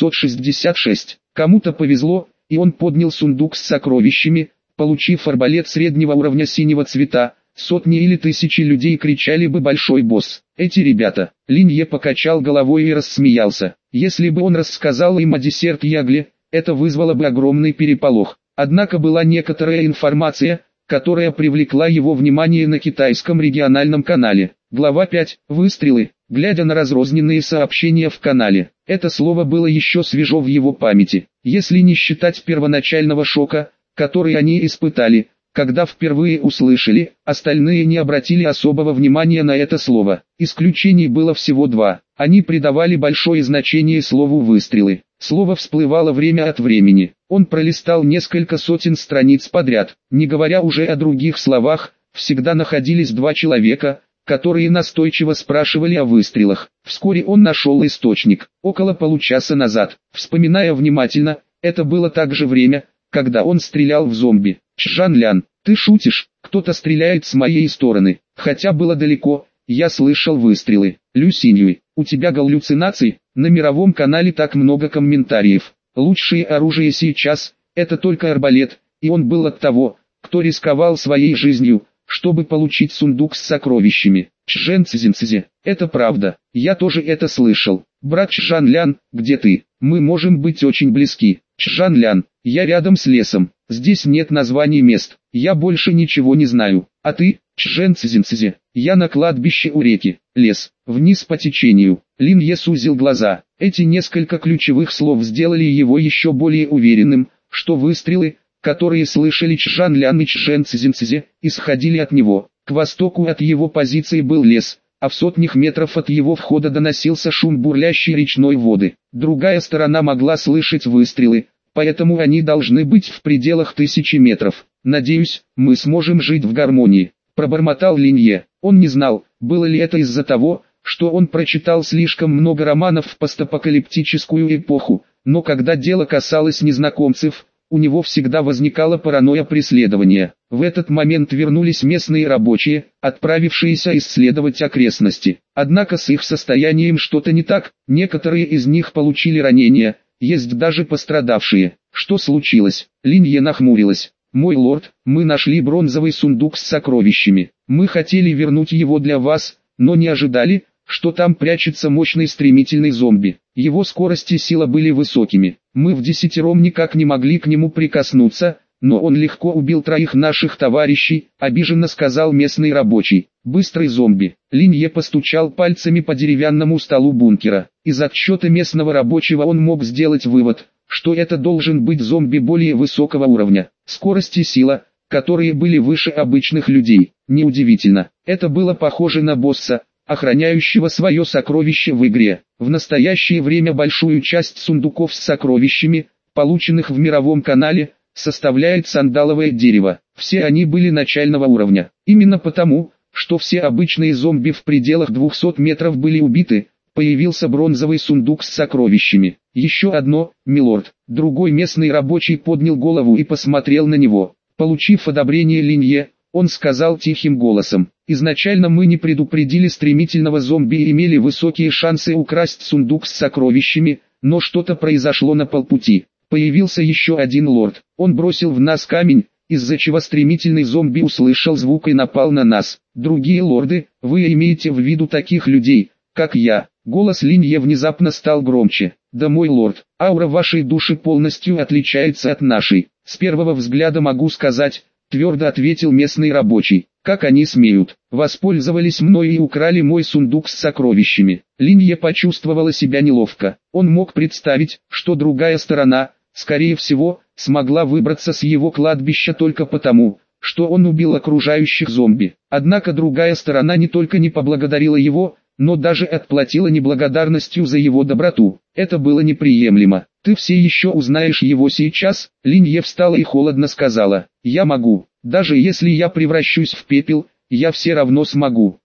S1: 666. Кому-то повезло, и он поднял сундук с сокровищами, получив арбалет среднего уровня синего цвета. Сотни или тысячи людей кричали бы «Большой босс». Эти ребята. Линье покачал головой и рассмеялся. Если бы он рассказал им о десерт Ягле, это вызвало бы огромный переполох. Однако была некоторая информация, которая привлекла его внимание на китайском региональном канале. Глава 5. Выстрелы. Глядя на разрозненные сообщения в канале, это слово было еще свежо в его памяти. Если не считать первоначального шока, который они испытали, когда впервые услышали, остальные не обратили особого внимания на это слово. Исключений было всего два. Они придавали большое значение слову «выстрелы». Слово всплывало время от времени. Он пролистал несколько сотен страниц подряд. Не говоря уже о других словах, всегда находились два человека, которые настойчиво спрашивали о выстрелах. Вскоре он нашел источник. Около получаса назад, вспоминая внимательно, это было также время, когда он стрелял в зомби. «Чжан-лян, ты шутишь? Кто-то стреляет с моей стороны. Хотя было далеко, я слышал выстрелы. Люсиньюй, у тебя галлюцинации?» На мировом канале так много комментариев. Лучшее оружие сейчас – это только арбалет, и он был от того, кто рисковал своей жизнью, чтобы получить сундук с сокровищами. Чжэн Цзинцзи, это правда, я тоже это слышал. Брат Чжан-лян, где ты? Мы можем быть очень близки. Чжан-лян, я рядом с лесом. Здесь нет названий мест. Я больше ничего не знаю. А ты, Чжэн Цзинцзи, я на кладбище у реки. Лес, вниз по течению. Линье сузил глаза. Эти несколько ключевых слов сделали его еще более уверенным, что выстрелы, которые слышали Чжан-лян и Чжэн Цзинцзи, исходили от него. К востоку от его позиции был лес, а в сотнях метров от его входа доносился шум бурлящей речной воды. Другая сторона могла слышать выстрелы, поэтому они должны быть в пределах 1000 метров. «Надеюсь, мы сможем жить в гармонии», – пробормотал Линье. Он не знал, было ли это из-за того, что он прочитал слишком много романов в постапокалиптическую эпоху, но когда дело касалось незнакомцев, у него всегда возникала паранойя преследования. В этот момент вернулись местные рабочие, отправившиеся исследовать окрестности. Однако с их состоянием что-то не так, некоторые из них получили ранения, есть даже пострадавшие. Что случилось? Линье нахмурилась. «Мой лорд, мы нашли бронзовый сундук с сокровищами. Мы хотели вернуть его для вас, но не ожидали, что там прячется мощный стремительный зомби. Его скорость и сила были высокими. Мы вдесятером никак не могли к нему прикоснуться, но он легко убил 3 наших товарищей», — обиженно сказал местный рабочий. «Быстрый зомби». Линье постучал пальцами по деревянному столу бункера. Из отчета местного рабочего он мог сделать вывод, что это должен быть зомби более высокого уровня. Скорость и сила, которые были выше обычных людей. Неудивительно, это было похоже на босса, охраняющего свое сокровище в игре. В настоящее время большую часть сундуков с сокровищами, полученных в мировом канале, составляет сандаловое дерево. Все они были начального уровня. Именно потому, что все обычные зомби в пределах 200 метров были убиты, появился бронзовый сундук с сокровищами. «Еще одно, милорд». Другой местный рабочий поднял голову и посмотрел на него. Получив одобрение Линье, он сказал тихим голосом: «Изначально мы не предупредили стремительного зомби и имели высокие шансы украсть сундук с сокровищами, но что-то произошло на полпути. Появился еще один лорд. Он бросил в нас камень, из-за чего стремительный зомби услышал звук и напал на нас. Другие лорды, вы имеете в виду таких людей, как я?» Голос Линье внезапно стал громче. «Да, мой лорд, аура вашей души полностью отличается от нашей. С первого взгляда могу сказать», — твердо ответил местный рабочий. «Как они смеют? Воспользовались мной и украли мой сундук с сокровищами». Линье почувствовала себя неловко. Он мог представить, что другая сторона, скорее всего, смогла выбраться с его кладбища только потому, что он убил окружающих зомби. Однако другая сторона не только не поблагодарила его, но даже отплатила неблагодарностью за его доброту. Это было неприемлемо. «Ты все еще узнаешь его сейчас», — Линье встала и холодно сказала. «Я могу. Даже если я превращусь в пепел, я все равно смогу».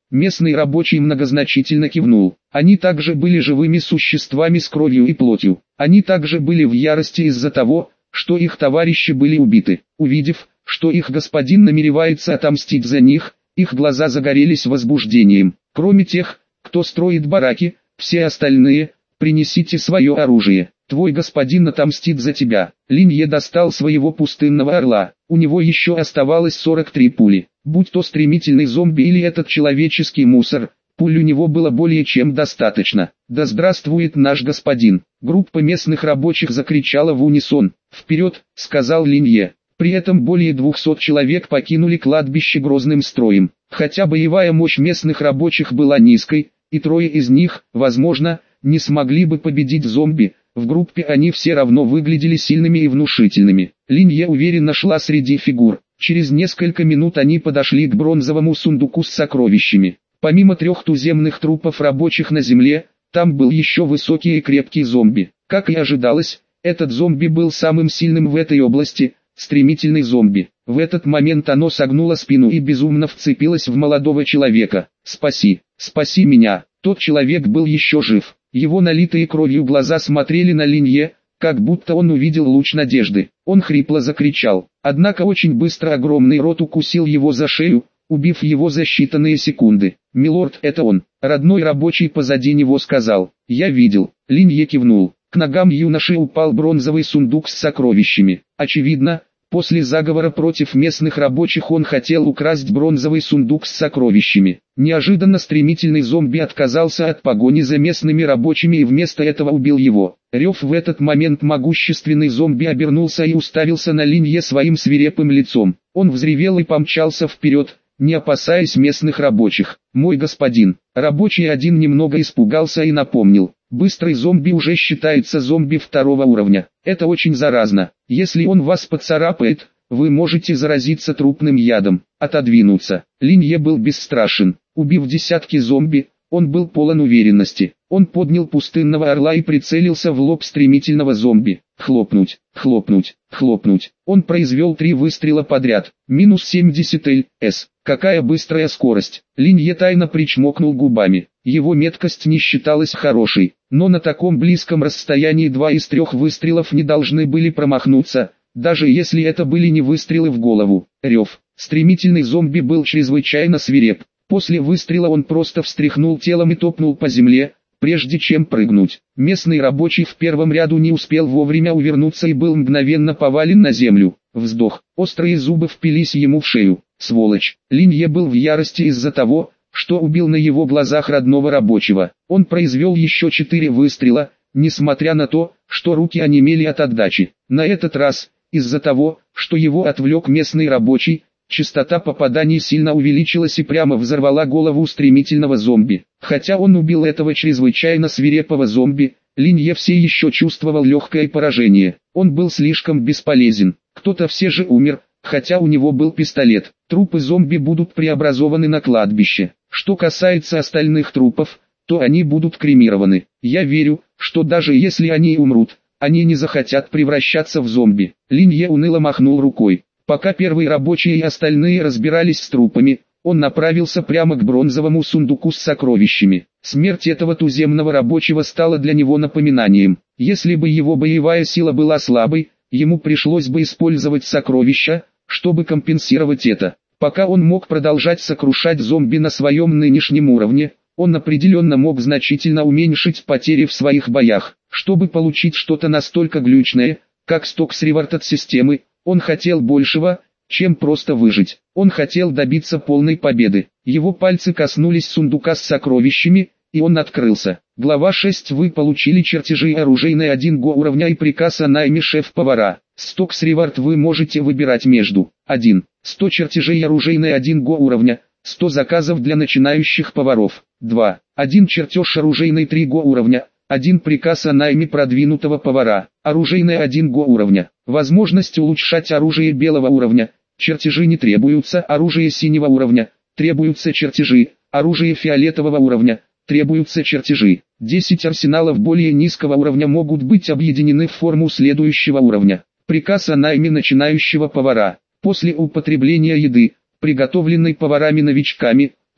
S1: Местный рабочий многозначительно кивнул. Они также были живыми существами с кровью и плотью. Они также были в ярости из-за того, что их товарищи были убиты. Увидев, что их господин намеревается отомстить за них, их глаза загорелись возбуждением. Кроме тех, кто строит бараки, все остальные, принесите свое оружие. Твой господин отомстит за тебя. Линье достал своего пустынного орла. У него еще оставалось 43 пули. Будь то стремительный зомби или этот человеческий мусор, пуль у него было более чем достаточно. Да здравствует наш господин! Группа местных рабочих закричала в унисон. «Вперед!» — сказал Линье. При этом более 200 человек покинули кладбище грозным строем. Хотя боевая мощь местных рабочих была низкой, и трое из них, возможно, не смогли бы победить зомби, в группе они все равно выглядели сильными и внушительными. Линье уверенно шла среди фигур. Через несколько минут они подошли к бронзовому сундуку с сокровищами. Помимо 3 туземных трупов рабочих на земле, там был еще высокий и крепкий зомби. Как и ожидалось, этот зомби был самым сильным в этой области, стремительный зомби. В этот момент оно согнуло спину и безумно вцепилось в молодого человека. «Спаси, спаси меня!» Тот человек был еще жив. Его налитые кровью глаза смотрели на Линье, как будто он увидел луч надежды. Он хрипло закричал. Однако очень быстро огромный рот укусил его за шею, убив его за считанные секунды. «Милорд, это он!» Родной рабочий позади него сказал. «Я видел». Линье кивнул. К ногам юноши упал бронзовый сундук с сокровищами. Очевидно, после заговора против местных рабочих он хотел украсть бронзовый сундук с сокровищами. Неожиданно стремительный зомби отказался от погони за местными рабочими и вместо этого убил его. Рев в этот момент могущественный зомби обернулся и уставился на Линье своим свирепым лицом. Он взревел и помчался вперед, не опасаясь местных рабочих. «Мой господин!» Рабочий один немного испугался и напомнил. «Быстрый зомби уже считается зомби 2-го уровня. Это очень заразно. Если он вас поцарапает, вы можете заразиться трупным ядом». Отодвинуться. Линье был бесстрашен. Убив десятки зомби, он был полон уверенности. Он поднял пустынного орла и прицелился в лоб стремительного зомби. Хлопнуть, хлопнуть, хлопнуть. Он произвел 3 выстрела подряд. Минус 70 ЛС. Какая быстрая скорость. Линье тайно причмокнул губами. Его меткость не считалась хорошей, но на таком близком расстоянии 2 из 3 выстрелов не должны были промахнуться, даже если это были не выстрелы в голову. Рев. Стремительный зомби был чрезвычайно свиреп. После выстрела он просто встряхнул телом и топнул по земле, прежде чем прыгнуть. Местный рабочий в первом ряду не успел вовремя увернуться и был мгновенно повален на землю. Вздох. Острые зубы впились ему в шею. Сволочь. Линье был в ярости из-за того, что убил на его глазах родного рабочего. Он произвел еще 4 выстрела, несмотря на то, что руки онемели от отдачи. На этот раз, из-за того, что его отвлек местный рабочий, частота попаданий сильно увеличилась и прямо взорвала голову стремительного зомби. Хотя он убил этого чрезвычайно свирепого зомби, Линье все еще чувствовал легкое поражение. Он был слишком бесполезен. Кто-то все же умер, хотя у него был пистолет. Трупы зомби будут преобразованы на кладбище. Что касается остальных трупов, то они будут кремированы. Я верю, что даже если они умрут, они не захотят превращаться в зомби. Линье уныло махнул рукой. Пока первый рабочий и остальные разбирались с трупами, он направился прямо к бронзовому сундуку с сокровищами. Смерть этого туземного рабочего стала для него напоминанием. Если бы его боевая сила была слабой, ему пришлось бы использовать сокровища, чтобы компенсировать это. Пока он мог продолжать сокрушать зомби на своем нынешнем уровне, он определенно мог значительно уменьшить потери в своих боях. Чтобы получить что-то настолько глючное, как Стокс Ривард от системы, он хотел большего, чем просто выжить. Он хотел добиться полной победы. Его пальцы коснулись сундука с сокровищами, и он открылся. Глава 6. Вы получили чертежи оружейной 1 го уровня и приказ о найме шеф-повара. Стокс Ривард вы можете выбирать между 1. 100 чертежей оружейной 1 го уровня, 100 заказов для начинающих поваров. 2. 1 чертеж оружейной 3 го уровня, 1 приказ о найме продвинутого повара. Оружейная 1 го уровня. Возможность улучшать оружие белого уровня. Чертежи не требуются. Оружие синего уровня. Требуются чертежи. Оружие фиолетового уровня. Требуются чертежи. 10 арсеналов более низкого уровня могут быть объединены в форму следующего уровня. Приказ о найме начинающего повара. После употребления еды, приготовленной поварами-новичками,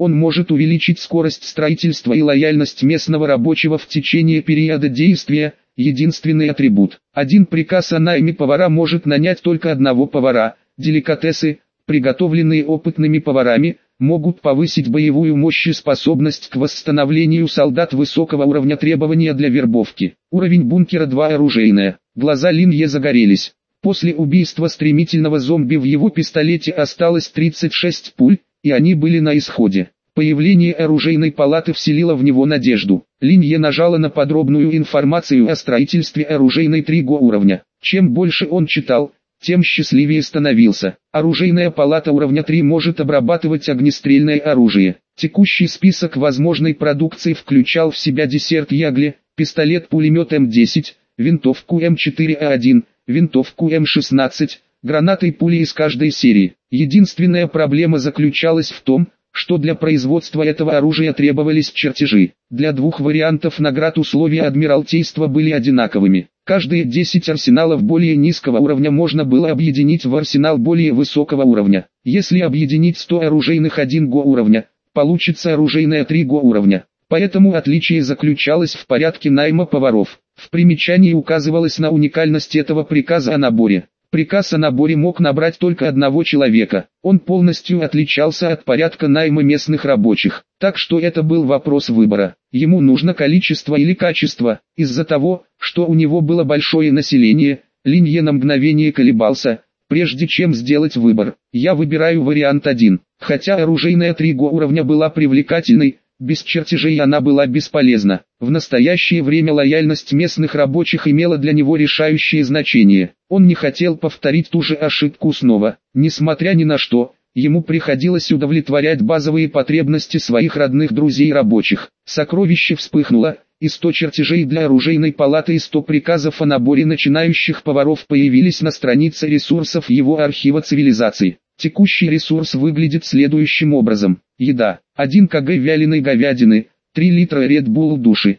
S1: Он может увеличить скорость строительства и лояльность местного рабочего в течение периода действия. Единственный атрибут. Один приказ о найме повара может нанять только одного повара. Деликатесы, приготовленные опытными поварами, могут повысить боевую мощь и способность к восстановлению солдат высокого уровня. Требования для вербовки. Уровень бункера 2 оружейная. Глаза Лин Е загорелись. После убийства стремительного зомби в его пистолете осталось 36 пуль, и они были на исходе. Появление оружейной палаты вселило в него надежду. Лин Е нажала на подробную информацию о строительстве оружейной 3 уровня. Чем больше он читал, тем счастливее становился. Оружейная палата уровня 3 может обрабатывать огнестрельное оружие. Текущий список возможной продукции включал в себя десерт Ягли, пистолет-пулемет М10, винтовку М4А1, винтовку М16, гранаты и пули из каждой серии. Единственная проблема заключалась в том, что для производства этого оружия требовались чертежи. Для 2 вариантов наград условия Адмиралтейства были одинаковыми. Каждые 10 арсеналов более низкого уровня можно было объединить в арсенал более высокого уровня. Если объединить 100 оружейных 1 уровня, получится оружейная 3 уровня. Поэтому отличие заключалось в порядке найма поваров. В примечании указывалось на уникальность этого приказа о наборе. Приказ о наборе мог набрать только одного человека. Он полностью отличался от порядка найма местных рабочих. Так что это был вопрос выбора. Ему нужно количество или качество. Из-за того, что у него было большое население, Лин Е на мгновение колебался, прежде чем сделать выбор. Я выбираю вариант 1. Хотя оружейная 3 уровня была привлекательной, без чертежей она была бесполезна. В настоящее время лояльность местных рабочих имела для него решающее значение. Он не хотел повторить ту же ошибку снова. Несмотря ни на что, ему приходилось удовлетворять базовые потребности своих родных друзей рабочих. Сокровище вспыхнуло, и 100 чертежей для оружейной палаты и 100 приказов о наборе начинающих поваров появились на странице ресурсов его архива цивилизаций. Текущий ресурс выглядит следующим образом. Еда. 1 кг вяленой говядины, 3 литра Red Bull души,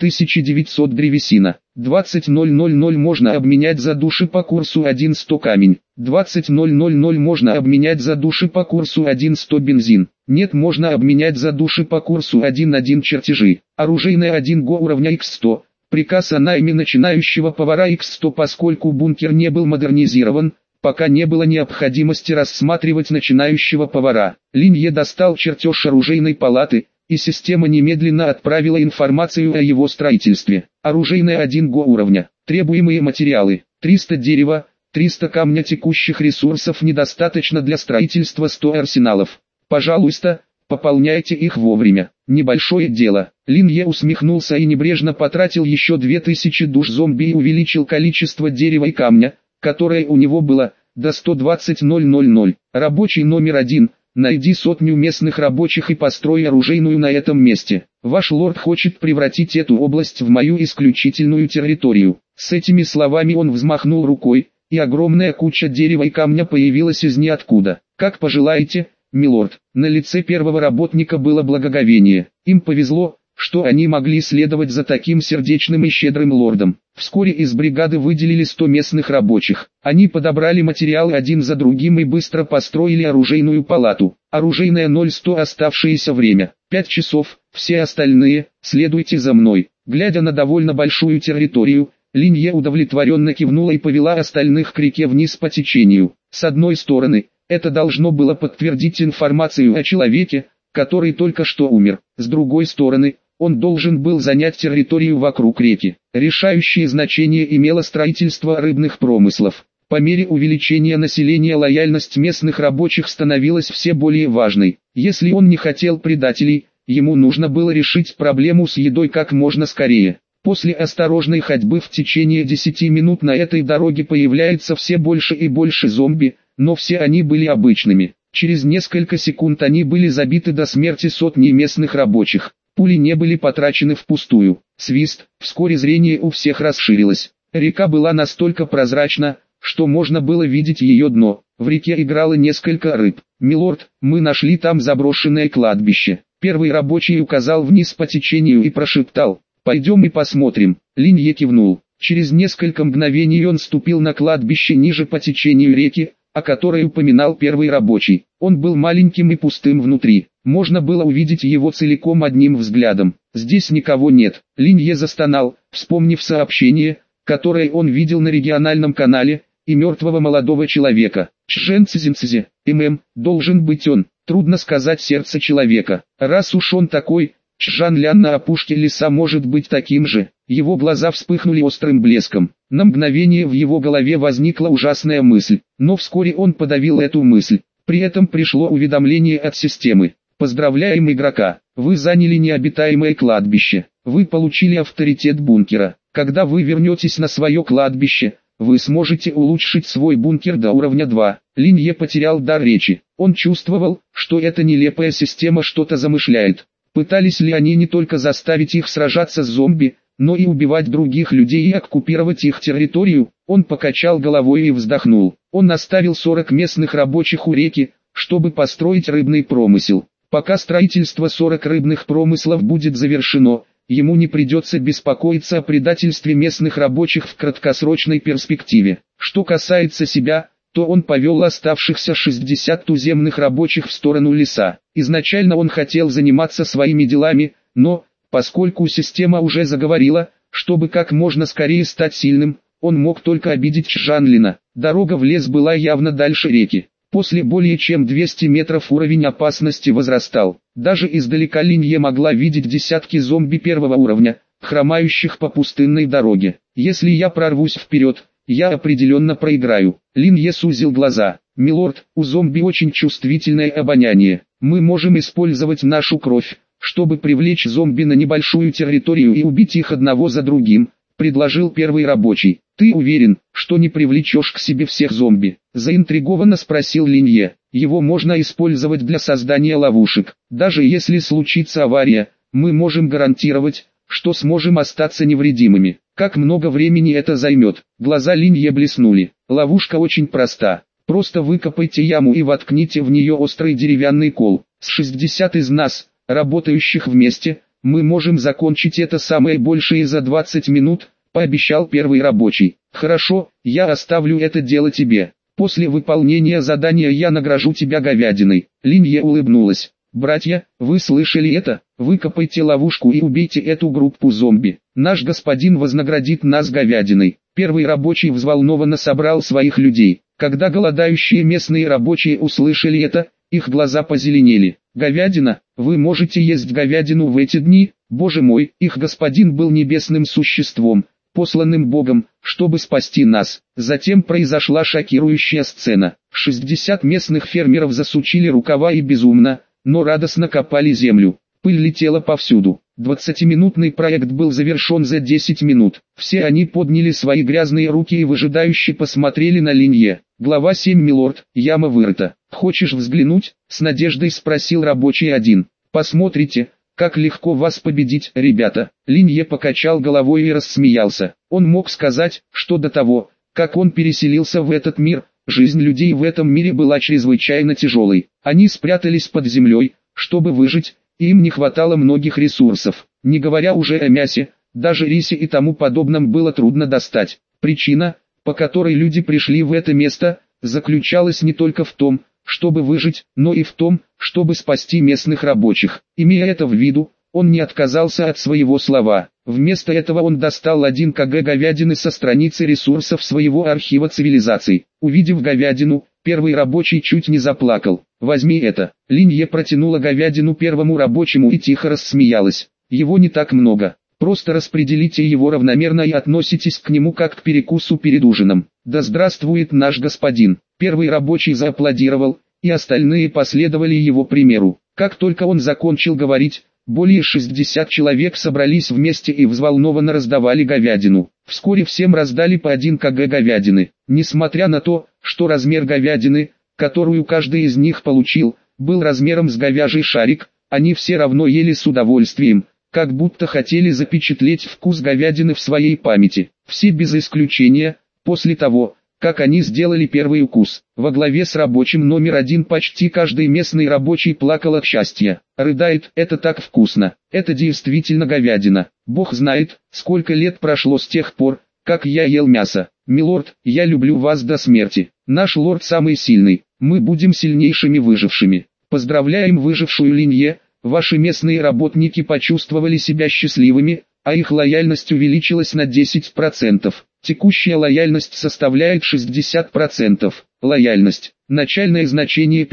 S1: 3900 древесина. 20.000 можно обменять за души по курсу 1.100 камень. 20.000 можно обменять за души по курсу 1.100 бензин. Нет, можно обменять за души по курсу 1.1 чертежи. Оружейная 1 уровня X100. Приказ о найме начинающего повара X100. Поскольку бункер не был модернизирован, пока не было необходимости рассматривать начинающего повара. Лин Е достал чертеж оружейной палаты, и система немедленно отправила информацию о его строительстве. Оружейная 1 уровня. Требуемые материалы. 300 дерева, 300 камня. Текущих ресурсов недостаточно для строительства 100 арсеналов. Пожалуйста, пополняйте их вовремя. Небольшое дело. Лин Е усмехнулся и небрежно потратил еще 2000 душ зомби и увеличил количество дерева и камня, которое у него было, до 120.000. Рабочий номер 1. Найди 100 местных рабочих и построй оружейную на этом месте. Ваш лорд хочет превратить эту область в мою исключительную территорию. С этими словами он взмахнул рукой, и огромная куча дерева и камня появилась из ниоткуда. Как пожелаете, милорд. На лице первого работника было благоговение. Им повезло, что они могли следовать за таким сердечным и щедрым лордом. Вскоре из бригады выделили 100 местных рабочих. Они подобрали материалы один за другим и быстро построили оружейную палату. Оружейная 0100. Оставшееся время 5 часов. Все остальные, следуйте за мной. Глядя на довольно большую территорию, Лин Е удовлетворенно кивнула и повела остальных к реке вниз по течению. С одной стороны, это должно было подтвердить информацию о человеке, который только что умер. С другой стороны, он должен был занять территорию вокруг реки. Решающее значение имело строительство рыбных промыслов. По мере увеличения населения лояльность местных рабочих становилась все более важной. Если он не хотел предателей, ему нужно было решить проблему с едой как можно скорее. После осторожной ходьбы в течение 10 минут на этой дороге появляется все больше и больше зомби, но все они были обычными. Через несколько секунд они были забиты до смерти сотни местных рабочих. Пули не были потрачены впустую. Свист, вскоре зрение у всех расширилось. Река была настолько прозрачна, что можно было видеть ее дно. В реке играло несколько рыб. «Милорд, мы нашли там заброшенное кладбище». Первый рабочий указал вниз по течению и прошептал: «Пойдем и посмотрим». Лин Е кивнул. Через несколько мгновений он ступил на кладбище ниже по течению реки, о которой упоминал первый рабочий. Он был маленьким и пустым внутри. Можно было увидеть его целиком одним взглядом. Здесь никого нет. Линье застонал, вспомнив сообщение, которое он видел на региональном канале, и мертвого молодого человека. Чжэн Цзинцзи, должен быть он. Трудно сказать сердце человека. Раз уж он такой, Чжан Лян на опушке леса может быть таким же. Его глаза вспыхнули острым блеском. На мгновение в его голове возникла ужасная мысль, но вскоре он подавил эту мысль. При этом пришло уведомление от системы. Поздравляем игрока, вы заняли необитаемое кладбище. Вы получили авторитет бункера. Когда вы вернетесь на свое кладбище, вы сможете улучшить свой бункер до уровня 2. Линье потерял дар речи. Он чувствовал, что эта нелепая система что-то замышляет. Пытались ли они не только заставить их сражаться с зомби, но и убивать других людей и оккупировать их территорию? Он покачал головой и вздохнул. Он оставил 40 местных рабочих у реки, чтобы построить рыбный промысел. Пока строительство 40 рыбных промыслов будет завершено, ему не придется беспокоиться о предательстве местных рабочих в краткосрочной перспективе. Что касается себя, то он повел оставшихся 60 туземных рабочих в сторону леса. Изначально он хотел заниматься своими делами, но, поскольку система уже заговорила, чтобы как можно скорее стать сильным, он мог только обидеть Чжанлина. Дорога в лес была явно дальше реки. После более чем 200 метров уровень опасности возрастал. Даже издалека Линье могла видеть десятки зомби первого уровня, хромающих по пустынной дороге. Если я прорвусь вперед, я определенно проиграю. Линье сузил глаза. Милорд, у зомби очень чувствительное обоняние. Мы можем использовать нашу кровь, чтобы привлечь зомби на небольшую территорию и убить их одного за другим, предложил первый рабочий. Ты уверен, что не привлечешь к себе всех зомби? Заинтригованно спросил Линье. Его можно использовать для создания ловушек. Даже если случится авария, мы можем гарантировать, что сможем остаться невредимыми. Как много времени это займет? Глаза Линье блеснули. Ловушка очень проста. Просто выкопайте яму и воткните в нее острый деревянный кол. С 60 из нас, работающих вместе, мы можем закончить это самое большее за 20 минут, пообещал первый рабочий. Хорошо, я оставлю это дело тебе. После выполнения задания я награжу тебя говядиной. Линье улыбнулась. Братья, вы слышали это? Выкопайте ловушку и убейте эту группу зомби. Наш господин вознаградит нас говядиной. Первый рабочий взволнованно собрал своих людей. Когда голодающие местные рабочие услышали это, их глаза позеленели. Говядина? Вы можете есть говядину в эти дни? Боже мой, их господин был небесным существом, посланным Богом, чтобы спасти нас. Затем произошла шокирующая сцена. 60 местных фермеров засучили рукава и безумно, но радостно копали землю. Пыль летела повсюду. 20-минутный проект был завершен за 10 минут. Все они подняли свои грязные руки и выжидающе посмотрели на Линье. Глава 7. Милорд, яма вырыта. Хочешь взглянуть? С надеждой спросил рабочий один. Посмотрите, как легко вас победить, ребята. Линье покачал головой и рассмеялся. Он мог сказать, что до того, как он переселился в этот мир, жизнь людей в этом мире была чрезвычайно тяжелой. Они спрятались под землей, чтобы выжить, и им не хватало многих ресурсов. Не говоря уже о мясе, даже рисе и тому подобном было трудно достать. Причина, по которой люди пришли в это место, заключалась не только в том, чтобы выжить, но и в том, чтобы спасти местных рабочих. Имея это в виду, он не отказался от своего слова. Вместо этого он достал 1 кг говядины со страницы ресурсов своего архива цивилизаций. Увидев говядину, первый рабочий чуть не заплакал. «Возьми это». Линье протянула говядину первому рабочему и тихо рассмеялась. «Его не так много. Просто распределите его равномерно и относитесь к нему как к перекусу перед ужином. Да здравствует наш господин». Первый рабочий зааплодировал, и остальные последовали его примеру. Как только он закончил говорить, более 60 человек собрались вместе и взволнованно раздавали говядину. Вскоре всем раздали по 1 кг говядины. Несмотря на то, что размер говядины, которую каждый из них получил, был размером с говяжий шарик, они все равно ели с удовольствием, как будто хотели запечатлеть вкус говядины в своей памяти. Все без исключения, после того, как они сделали первый укус. Во главе с рабочим номер 1 почти каждый местный рабочий плакал от счастья. Рыдает, это так вкусно, это действительно говядина. Бог знает, сколько лет прошло с тех пор, как я ел мясо. «Милорд, я люблю вас до смерти. Наш лорд самый сильный, мы будем сильнейшими выжившими. Поздравляем выжившую Линье, ваши местные работники почувствовали себя счастливыми, а их лояльность увеличилась на 10%. Текущая лояльность составляет 60%. Лояльность. Начальное значение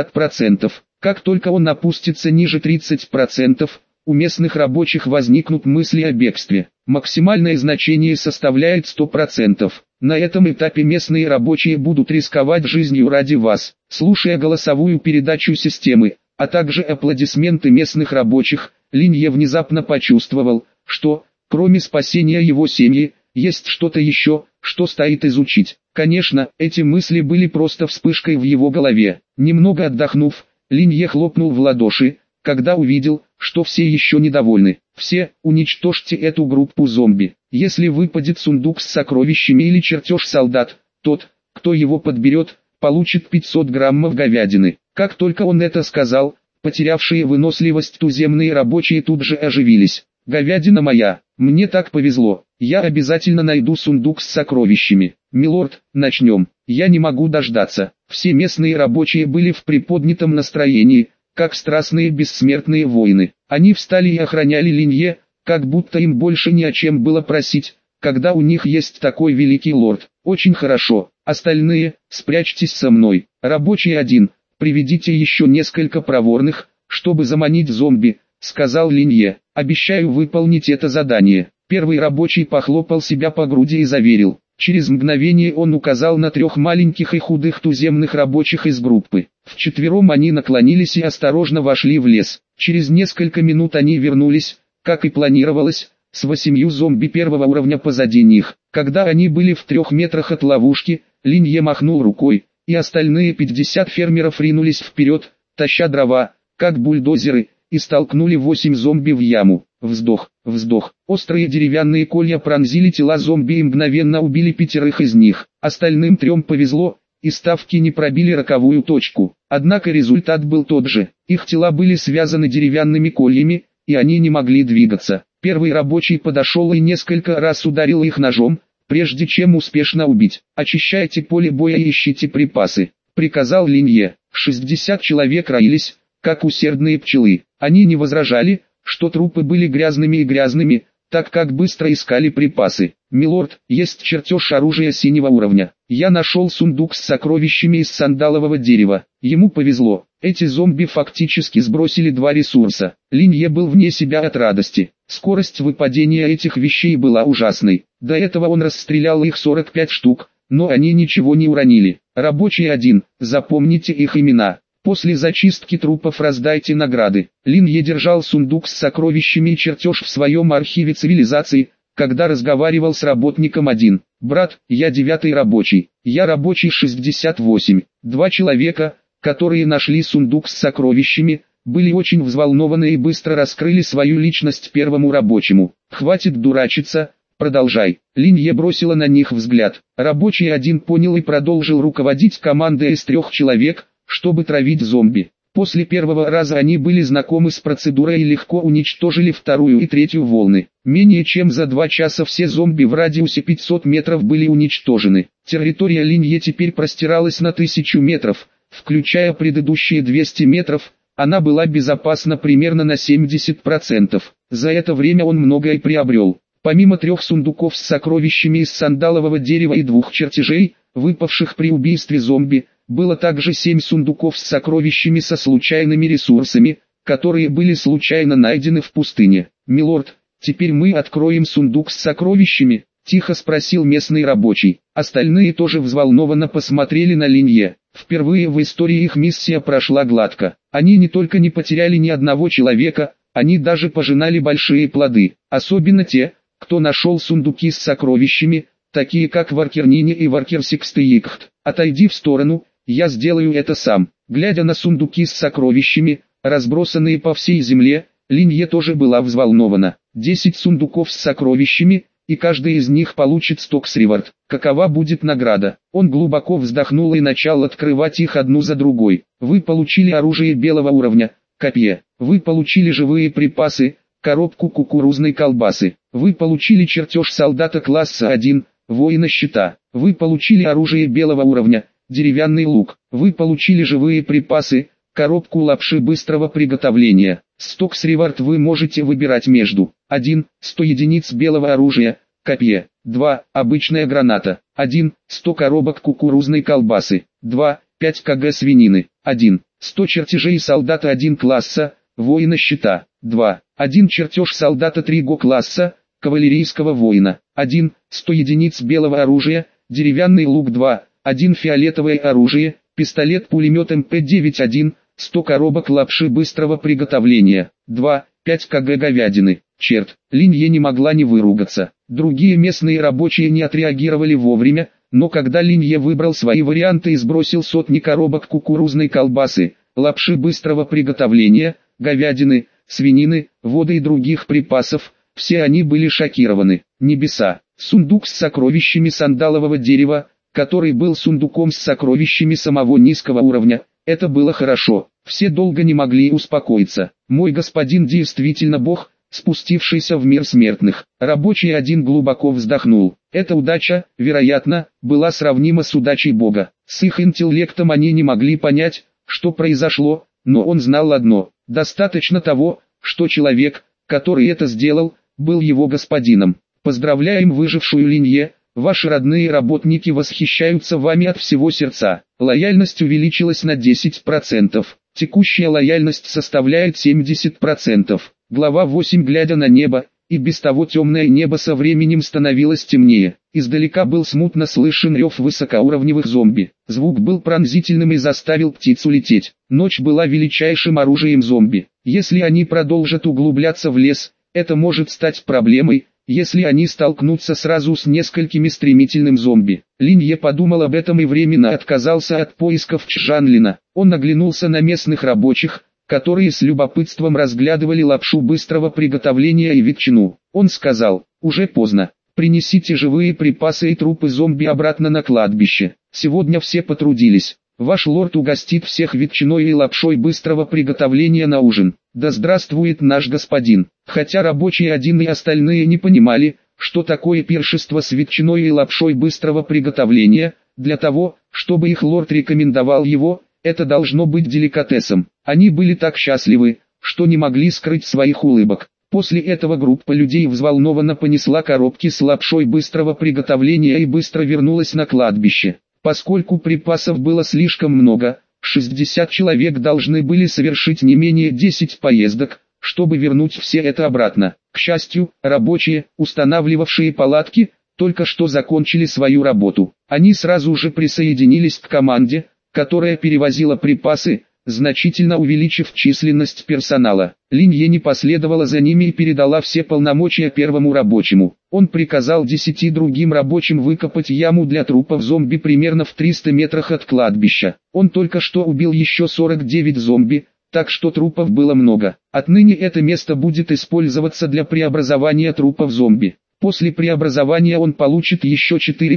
S1: 50%. Как только он опустится ниже 30%, у местных рабочих возникнут мысли о бегстве. Максимальное значение составляет 100%. На этом этапе местные рабочие будут рисковать жизнью ради вас. Слушая голосовую передачу системы, а также аплодисменты местных рабочих, Линье внезапно почувствовал, что, кроме спасения его семьи, есть что-то еще, что стоит изучить. Конечно, эти мысли были просто вспышкой в его голове. Немного отдохнув, Линье хлопнул в ладоши, когда увидел, что все еще недовольны. Все, уничтожьте эту группу зомби. Если выпадет сундук с сокровищами или чертеж солдат, тот, кто его подберет, получит 500 граммов говядины. Как только он это сказал, потерявшие выносливость туземные рабочие тут же оживились. «Говядина моя, мне так повезло, я обязательно найду сундук с сокровищами. Милорд, начнем, я не могу дождаться». Все местные рабочие были в приподнятом настроении, как страстные бессмертные воины. Они встали и охраняли Линье, как будто им больше ни о чем было просить, когда у них есть такой великий лорд. «Очень хорошо, остальные, спрячьтесь со мной. Рабочий один, приведите еще несколько проворных, чтобы заманить зомби», — сказал Линье. «Обещаю выполнить это задание». Первый рабочий похлопал себя по груди и заверил. Через мгновение он указал на 3 маленьких и худых туземных рабочих из группы. Вчетвером они наклонились и осторожно вошли в лес. Через несколько минут они вернулись, как и планировалось, с 8 зомби первого уровня позади них. Когда они были в 3 метрах от ловушки, Линье махнул рукой, и остальные 50 фермеров ринулись вперед, таща дрова, как бульдозеры, и столкнули 8 зомби в яму. Вздох, вздох. Острые деревянные колья пронзили тела зомби и мгновенно убили 5 из них. Остальным 3 повезло, и ставки не пробили роковую точку. Однако результат был тот же. Их тела были связаны деревянными кольями, и они не могли двигаться. Первый рабочий подошел и несколько раз ударил их ножом, прежде чем успешно убить. «Очищайте поле боя и ищите припасы», — приказал Линье. 60 человек роились, как усердные пчелы. Они не возражали, что трупы были грязными, так как быстро искали припасы. «Милорд, есть чертеж оружия синего уровня. Я нашел сундук с сокровищами из сандалового дерева». Ему повезло. Эти зомби фактически сбросили 2 ресурса. Линье был вне себя от радости. Скорость выпадения этих вещей была ужасной. До этого он расстрелял их 45 штук, но они ничего не уронили. Рабочий 1, запомните их имена. После зачистки трупов раздайте награды. Линье держал сундук с сокровищами и чертеж в своем архиве цивилизации, когда разговаривал с работником 1. «Брат, я 9-й рабочий. Я рабочий 68. 2 человека, которые нашли сундук с сокровищами, были очень взволнованы и быстро раскрыли свою личность первому рабочему. Хватит дурачиться, продолжай». Линье бросила на них взгляд. Рабочий 1 понял и продолжил руководить командой из 3 человек, чтобы травить зомби. После первого раза они были знакомы с процедурой и легко уничтожили 2-ю и 3-ю волны. Менее чем за 2 часа все зомби в радиусе 500 метров были уничтожены. Территория Линье теперь простиралась на 1000 метров, включая предыдущие 200 метров, она была безопасна примерно на 70%. За это время он многое приобрел. Помимо 3 сундуков с сокровищами из сандалового дерева и 2 чертежей, выпавших при убийстве зомби, было также 7 сундуков с сокровищами со случайными ресурсами, которые были случайно найдены в пустыне. «Милорд, теперь мы откроем сундук с сокровищами?» – тихо спросил местный рабочий. Остальные тоже взволнованно посмотрели на Линье. Впервые в истории их миссия прошла гладко. Они не только не потеряли ни одного человека, они даже пожинали большие плоды. Особенно те, кто нашел сундуки с сокровищами, такие как Варкернине и Варкерсикстеикхт. «Отойди в сторону, я сделаю это сам». Глядя на сундуки с сокровищами, разбросанные по всей земле, Линье тоже была взволнована. 10 сундуков с сокровищами, и каждый из них получит 100 ксривард. Какова будет награда? Он глубоко вздохнул и начал открывать их одну за другой. Вы получили оружие белого уровня, копье. Вы получили живые припасы, коробку кукурузной колбасы. Вы получили чертеж солдата класса 1, воина щита. Вы получили оружие белого уровня, деревянный лук. Вы получили живые припасы, коробку лапши быстрого приготовления. Стокс ревард вы можете выбирать между 1. 100 единиц белого оружия, копье. 2. Обычная граната. 1. 100 коробок кукурузной колбасы. 2. 5 кг свинины. 1. 100 чертежей солдата 1 класса, воина щита. 2. 1 чертеж солдата 3 го класса, кавалерийского воина. 1. 100 единиц белого оружия, деревянный лук. 2. 1 фиолетовое оружие, пистолет-пулемет МП-9. 100 коробок лапши быстрого приготовления. 2. 5 кг говядины. Черт, Линье не могла не выругаться. Другие местные рабочие не отреагировали вовремя, но когда Линье выбрал свои варианты и сбросил сотни коробок кукурузной колбасы, лапши быстрого приготовления, говядины, свинины, воды и других припасов, все они были шокированы. Небеса. Сундук с сокровищами сандалового дерева, который был сундуком с сокровищами самого низкого уровня. Это было хорошо. Все долго не могли успокоиться. Мой господин действительно бог, спустившийся в мир смертных. Рабочий один глубоко вздохнул. Эта удача, вероятно, была сравнима с удачей бога. С их интеллектом они не могли понять, что произошло, но он знал одно. Достаточно того, что человек, который это сделал, был его господином. Поздравляем выжившую Линье. Ваши родные работники восхищаются вами от всего сердца. Лояльность увеличилась на 10%. Текущая лояльность составляет 70%. Глава 8. Глядя на небо, и без того темное небо со временем становилось темнее. Издалека был смутно слышен рев высокоуровневых зомби. Звук был пронзительным и заставил птицу лететь. Ночь была величайшим оружием зомби. Если они продолжат углубляться в лес, это может стать проблемой, если они столкнутся сразу с несколькими стремительным зомби. Линье подумал об этом и временно отказался от поисков Чжанлина. Он оглянулся на местных рабочих, которые с любопытством разглядывали лапшу быстрого приготовления и ветчину. Он сказал: «Уже поздно. Принесите живые припасы и трупы зомби обратно на кладбище. Сегодня все потрудились. Ваш лорд угостит всех ветчиной и лапшой быстрого приготовления на ужин. Да здравствует наш господин». Хотя рабочие один и остальные не понимали, что такое пиршество с ветчиной и лапшой быстрого приготовления, для того, чтобы их лорд рекомендовал его, это должно быть деликатесом. Они были так счастливы, что не могли скрыть своих улыбок. После этого группа людей взволнованно понесла коробки с лапшой быстрого приготовления и быстро вернулась на кладбище. Поскольку припасов было слишком много, 60 человек должны были совершить не менее 10 поездок, чтобы вернуть все это обратно. К счастью, рабочие, устанавливавшие палатки, только что закончили свою работу. Они сразу же присоединились к команде, которая перевозила припасы, значительно увеличив численность персонала. Линье не последовала за ними и передала все полномочия первому рабочему. Он приказал 10 другим рабочим выкопать яму для трупов зомби примерно в 300 метрах от кладбища. Он только что убил еще 49 зомби, так что трупов было много. Отныне это место будет использоваться для преобразования трупов зомби. После преобразования он получит еще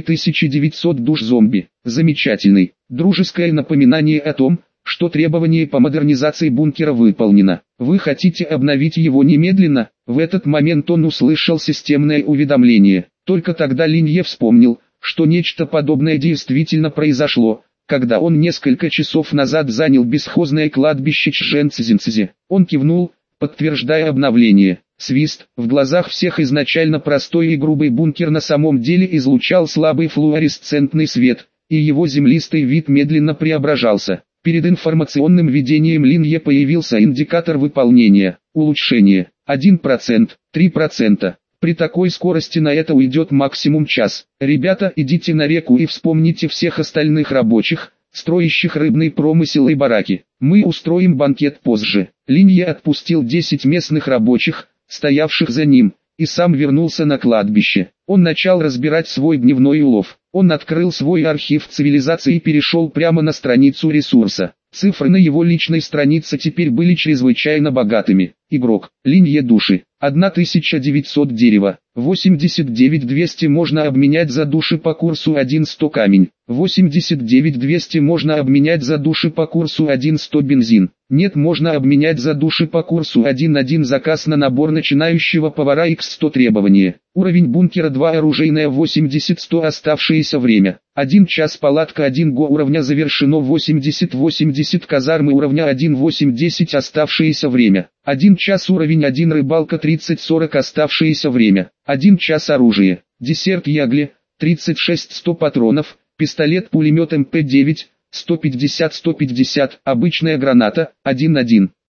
S1: 4900 душ зомби. Замечательный, дружеское напоминание о том, что требование по модернизации бункера выполнено. Вы хотите обновить его немедленно? В этот момент он услышал системное уведомление. Только тогда Линье вспомнил, что нечто подобное действительно произошло, когда он несколько часов назад занял бесхозное кладбище Чжэнцзинцзи. Он кивнул, подтверждая обновление. Свист. В глазах всех изначально простой и грубый бункер на самом деле излучал слабый флуоресцентный свет, и его землистый вид медленно преображался. Перед информационным видением Линье появился индикатор выполнения. Улучшение. 1%, 3%. При такой скорости на это уйдет максимум час. Ребята, идите на реку и вспомните всех остальных рабочих, строящих рыбный промысел и бараки. Мы устроим банкет позже. Линье отпустил 10 местных рабочих, стоявших за ним, и сам вернулся на кладбище. Он начал разбирать свой дневной улов. Он открыл свой архив цивилизации и перешел прямо на страницу ресурса. Цифры на его личной странице теперь были чрезвычайно богатыми. Игрок. Линье души. 1900 дерева. 89200 можно обменять за души по курсу 1,100 камень. 89200 можно обменять за души по курсу 1,100 бензин. Нет, можно обменять за души по курсу 1:1 заказ на набор начинающего повара X100 требования. Уровень бункера 2 оружейная 80-100 оставшееся время. 1 час палатка 1 го уровня завершено 80-80 казармы уровня 1-8-10 оставшееся время. 1 час уровень 1 рыбалка 30-40 оставшееся время. 1 час оружие. Десерт Ягли 36-100 патронов. Пистолет-пулемет МП-9 150-150, обычная граната, 1:1.